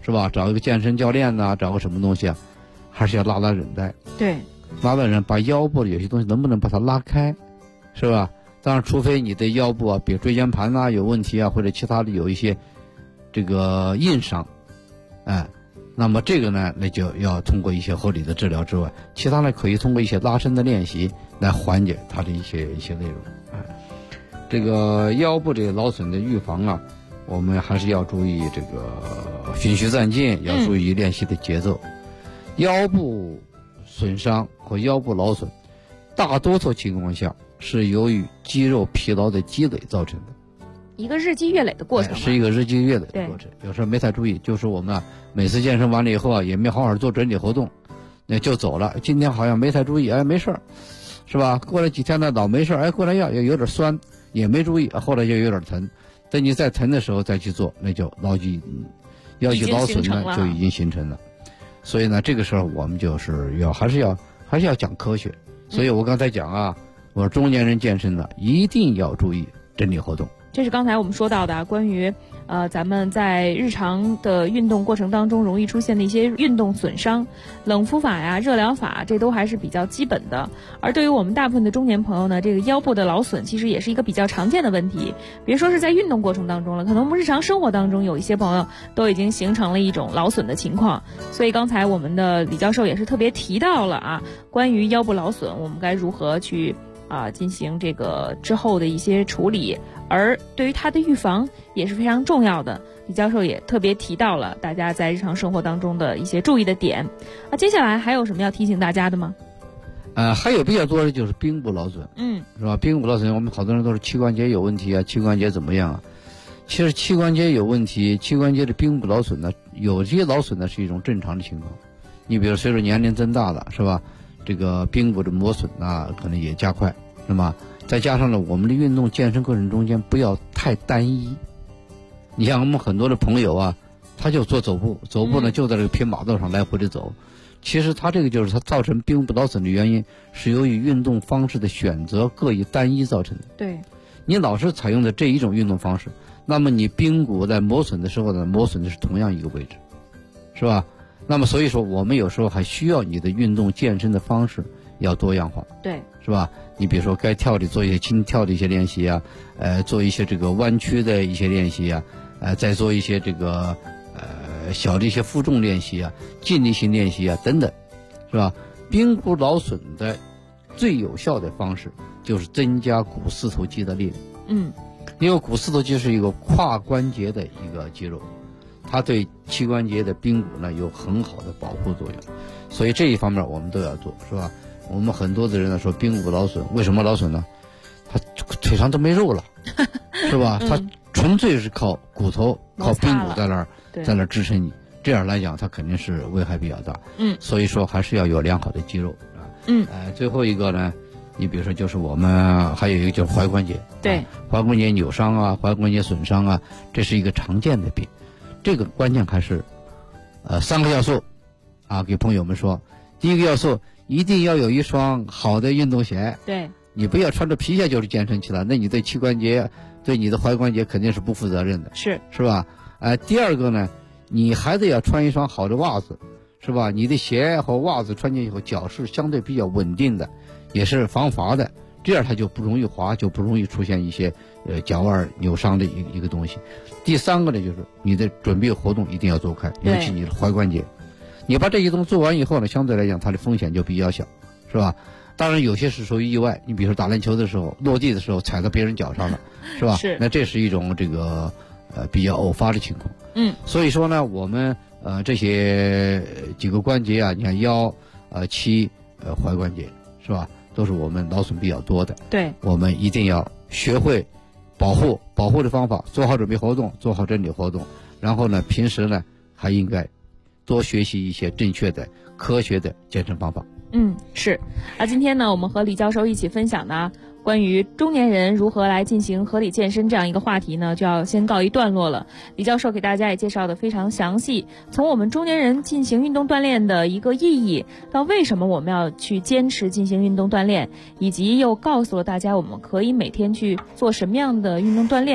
是吧？找一个健身教练呐，找个什么东西啊，还是要拉韧带。 对， 拉韧把腰部的有些东西能不能把它拉开，是吧？当然，除非你的腰部啊，比如椎间盘啊有问题啊，或者其他的有一些这个硬伤，那么这个呢，那就要通过一些合理的治疗之外，其他呢可以通过一些拉伸的练习来缓解它的一些内容。这个腰部这个劳损的预防啊，我们还是要注意这个循序渐进，要注意练习的节奏。腰部损伤和腰部劳损，大多数情况下是由于肌肉疲劳的积累造成的。 一个日积月累的过程， 是一个日积月累的过程。有时候没太注意，就是我们每次健身完了以后啊，也没好好做整体活动，那就走了。今天好像没太注意，没事儿，是吧？过了几天呢，老没事儿，过来也有点酸，也没注意，后来就有点疼。等你再疼的时候再去做，那就腰肌劳损呢就已经形成了。所以呢，这个时候我们就是还是要讲科学。所以我刚才讲啊，我说中年人健身呢，一定要注意整体活动。 这是刚才我们说到的关于咱们在日常的运动过程当中容易出现的一些运动损伤，冷敷法呀、热疗法，这都还是比较基本的。而对于我们大部分的中年朋友呢，这个腰部的劳损其实也是一个比较常见的问题。别说是在运动过程当中了，可能我们日常生活当中有一些朋友都已经形成了一种劳损的情况。所以刚才我们的李教授也是特别提到了关于腰部劳损我们该如何去进行这个之后的一些处理，而对于它的预防也是非常重要的。李教授也特别提到了大家在日常生活当中的一些注意的点。接下来还有什么要提醒大家的吗？ 还有比较多的就是髌骨劳损，是吧？髌骨劳损，我们好多人都是膝关节有问题啊，膝关节怎么样啊？其实膝关节有问题，膝关节的髌骨劳损呢，有些劳损呢是一种正常的情况。你比如随着年龄增大了，是吧？这个髌骨的磨损可能也加快，是吧？再加上呢，我们的运动健身过程中间不要太单一。你像我们很多的朋友啊，他就做走步呢就在这个平马道上来回的走。其实他这个就是他造成髌骨劳损的原因，是由于运动方式的选择各异单一造成的。 对， 你老是采用的这一种运动方式，那么你髌骨在磨损的时候呢，磨损的是同样一个位置，是吧？那么所以说我们有时候还需要你的运动健身的方式要多样化， 对， 是吧？你比如说该跳的做一些轻跳的一些练习啊，做一些这个弯曲的一些练习啊，再做一些这个小的一些负重练习啊，静力型练习啊等等，是吧？髌骨劳损的最有效的方式就是增加股四头肌的力量。因为股四头肌是一个跨关节的一个肌肉，它对膝关节的髌骨呢有很好的保护作用，所以这一方面我们都要做，是吧？我们很多的人呢说髌骨劳损，为什么劳损呢？他腿上都没肉了，是吧？他纯粹是靠骨头、靠髌骨在那儿支撑你，这样来讲，它肯定是危害比较大。所以说还是要有良好的肌肉啊。最后一个呢，你比如说就是我们还有一个就是踝关节， 对， 踝关节扭伤啊，踝关节损伤啊，这是一个常见的病。这个关键还是3个要素给朋友们说。第一个要素，一定要有一双好的运动鞋。 对， 你不要穿着皮鞋就是健身去了，那你对膝关节、对你的踝关节肯定是不负责任的，是吧？第二个呢，你还得要穿一双好的袜子，是吧？你的鞋和袜子穿进以后，脚是相对比较稳定的，也是防滑的，这样它就不容易滑，就不容易出现一些脚腕扭伤的一个东西。第三个呢，就是你的准备活动一定要做开，尤其你的踝关节。你把这一动做完以后呢，相对来讲它的风险就比较小，是吧？当然有些是属于意外，你比如说打篮球的时候落地的时候踩到别人脚上了，是吧？那这是一种这个比较偶发的情况。所以说呢，我们这些几个关节啊，你看腰、膝、踝关节，是吧？都是我们劳损比较多的。对，我们一定要学会保护的方法，做好准备活动，做好整体活动，然后呢，平时呢还应该多学习一些正确的、科学的健身方法。是。今天呢，我们和李教授一起分享的关于中年人如何来进行合理健身这样一个话题呢，就要先告一段落了。李教授给大家也介绍的非常详细，从我们中年人进行运动锻炼的一个意义，到为什么我们要去坚持进行运动锻炼，以及又告诉了大家我们可以每天去做什么样的运动锻炼，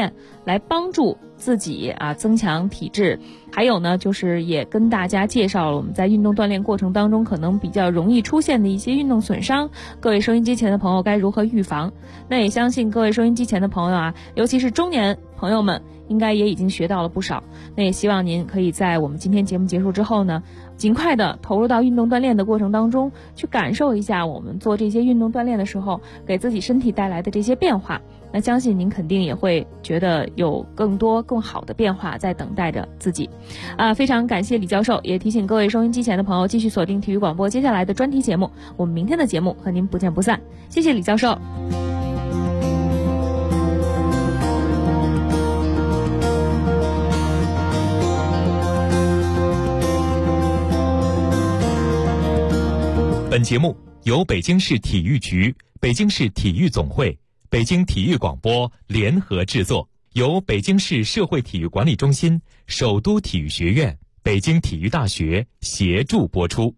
来帮助自己增强体质。还有呢，就是也跟大家介绍了我们在运动锻炼过程当中可能比较容易出现的一些运动损伤，各位收音机前的朋友该如何预防。那也相信各位收音机前的朋友尤其是中年朋友们应该也已经学到了不少。那也希望您可以在我们今天节目结束之后呢，尽快的投入到运动锻炼的过程当中，去感受一下我们做这些运动锻炼的时候给自己身体带来的这些变化。那相信您肯定也会觉得有更多更好的变化在等待着自己。非常感谢李教授，也提醒各位收音机前的朋友继续锁定体育广播接下来的专题节目，我们明天的节目和您不见不散。谢谢李教授。 本节目由北京市体育局、北京市体育总会、北京体育广播联合制作，由北京市社会体育管理中心、首都体育学院、北京体育大学协助播出。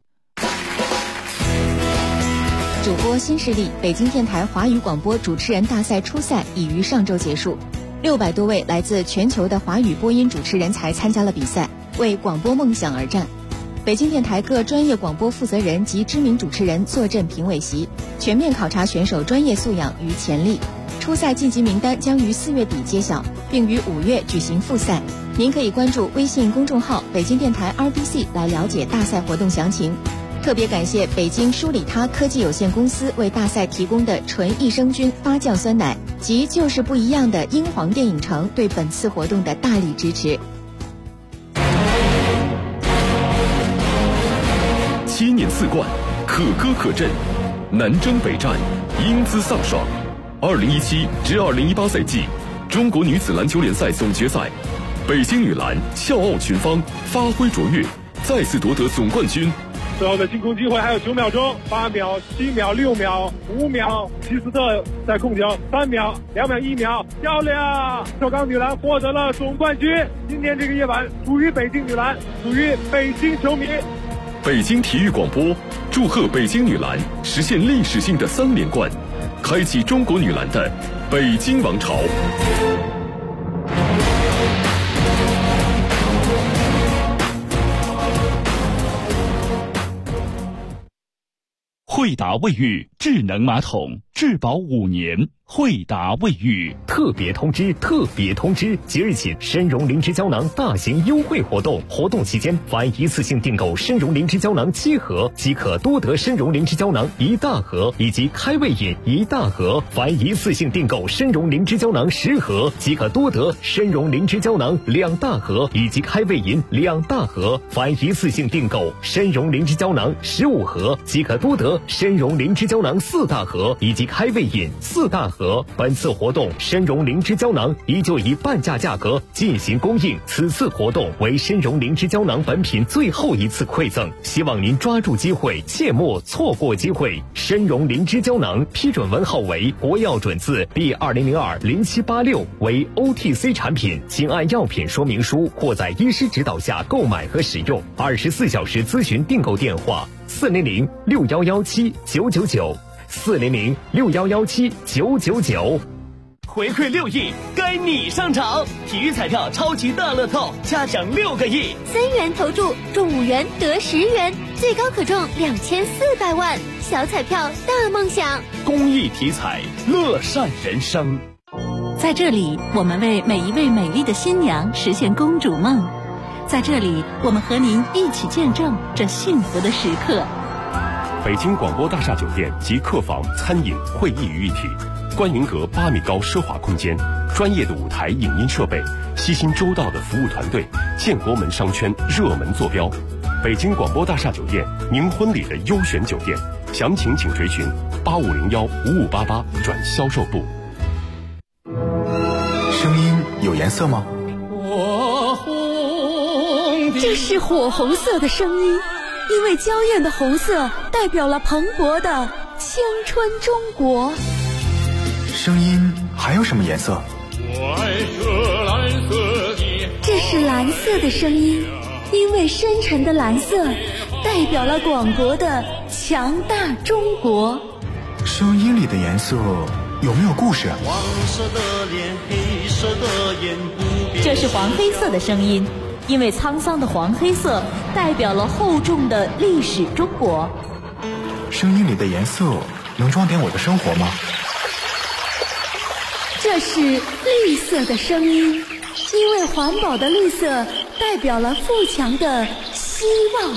主播新势力北京电台华语广播主持人大赛初赛已于上周结束，600多位来自全球的华语播音主持人才参加了比赛，为广播梦想而战。北京电台各专业广播负责人及知名主持人坐镇评委席，全面考察选手专业素养与潜力。初赛晋级名单将于4月底揭晓，并于5月举行复赛。您可以关注微信公众号北京电台 RBC 来了解大赛活动详情。特别感谢北京舒里他科技有限公司为大赛提供的纯益生菌发酵酸奶及就是不一样的英皇电影城对本次活动的大力支持。 7年4冠，可歌可阵，南征北战，英姿飒爽。2017至2018赛季中国女子篮球联赛总决赛，北京女篮笑傲群芳，发挥卓越，再次夺得总冠军。 最后的进攻机会还有9秒钟，8秒、7秒、6秒、5秒，齐斯特在控球，3秒、2秒、1秒，漂亮！首钢女篮获得了总冠军。今天这个夜晚属于北京女篮，属于北京球迷。 北京体育广播祝贺北京女篮实现历史性的3连冠，开启中国女篮的北京王朝。 惠达卫浴智能马桶，质保5年。惠达卫浴特别通知！即日起，参茸灵芝胶囊大型优惠活动，活动期间凡一次性订购参茸灵芝胶囊7盒，即可多得参茸灵芝胶囊1大盒以及开胃饮1大盒；凡一次性订购参茸灵芝胶囊10盒，即可多得参茸灵芝胶囊2大盒以及开胃饮2大盒；凡一次性订购参茸灵芝胶囊15盒，即可多得参茸灵芝胶囊4大盒以及开胃饮4大盒。本次活动参茸灵芝胶囊依旧以半价价格进行供应，此次活动为参茸灵芝胶囊本品最后一次馈赠，希望您抓住机会，切莫错过机会。参茸灵芝胶囊批准文号为国药准字 B20020786，为 OTC 产品，请按药品说明书或在医师指导下购买和使用。24小时咨询订购电话：400-6117-999，400-6117-999。 回馈6亿，该你上场！体育彩票超级大乐透，加奖6个亿 ，3元投注中5元得10元，最高可中2400万，小彩票大梦想。 公益体彩，乐善人生。 在这里，我们为每一位美丽的新娘实现公主梦。在这里，我们和您一起见证这幸福的时刻。 北京广播大厦酒店集客房、餐饮、会议于一体，观云阁8米高奢华空间，专业的舞台影音设备，悉心周到的服务团队，建国门商圈热门坐标。北京广播大厦酒店，您婚礼的优选酒店，详情请垂询85015588转销售部。 声音有颜色吗？ 这是火红色的声音，因为娇艳的红色代表了蓬勃的青春中国。 声音还有什么颜色？ 这是蓝色的声音，因为深沉的蓝色代表了广博的强大中国。 声音里的颜色有没有故事？ 黄色的脸，黑色的眼，不变。 这是黄黑色的声音，因为沧桑的黄黑色代表了厚重的历史中国。 声音里的颜色能装点我的生活吗？ 这是绿色的声音，因为环保的绿色代表了富强的希望。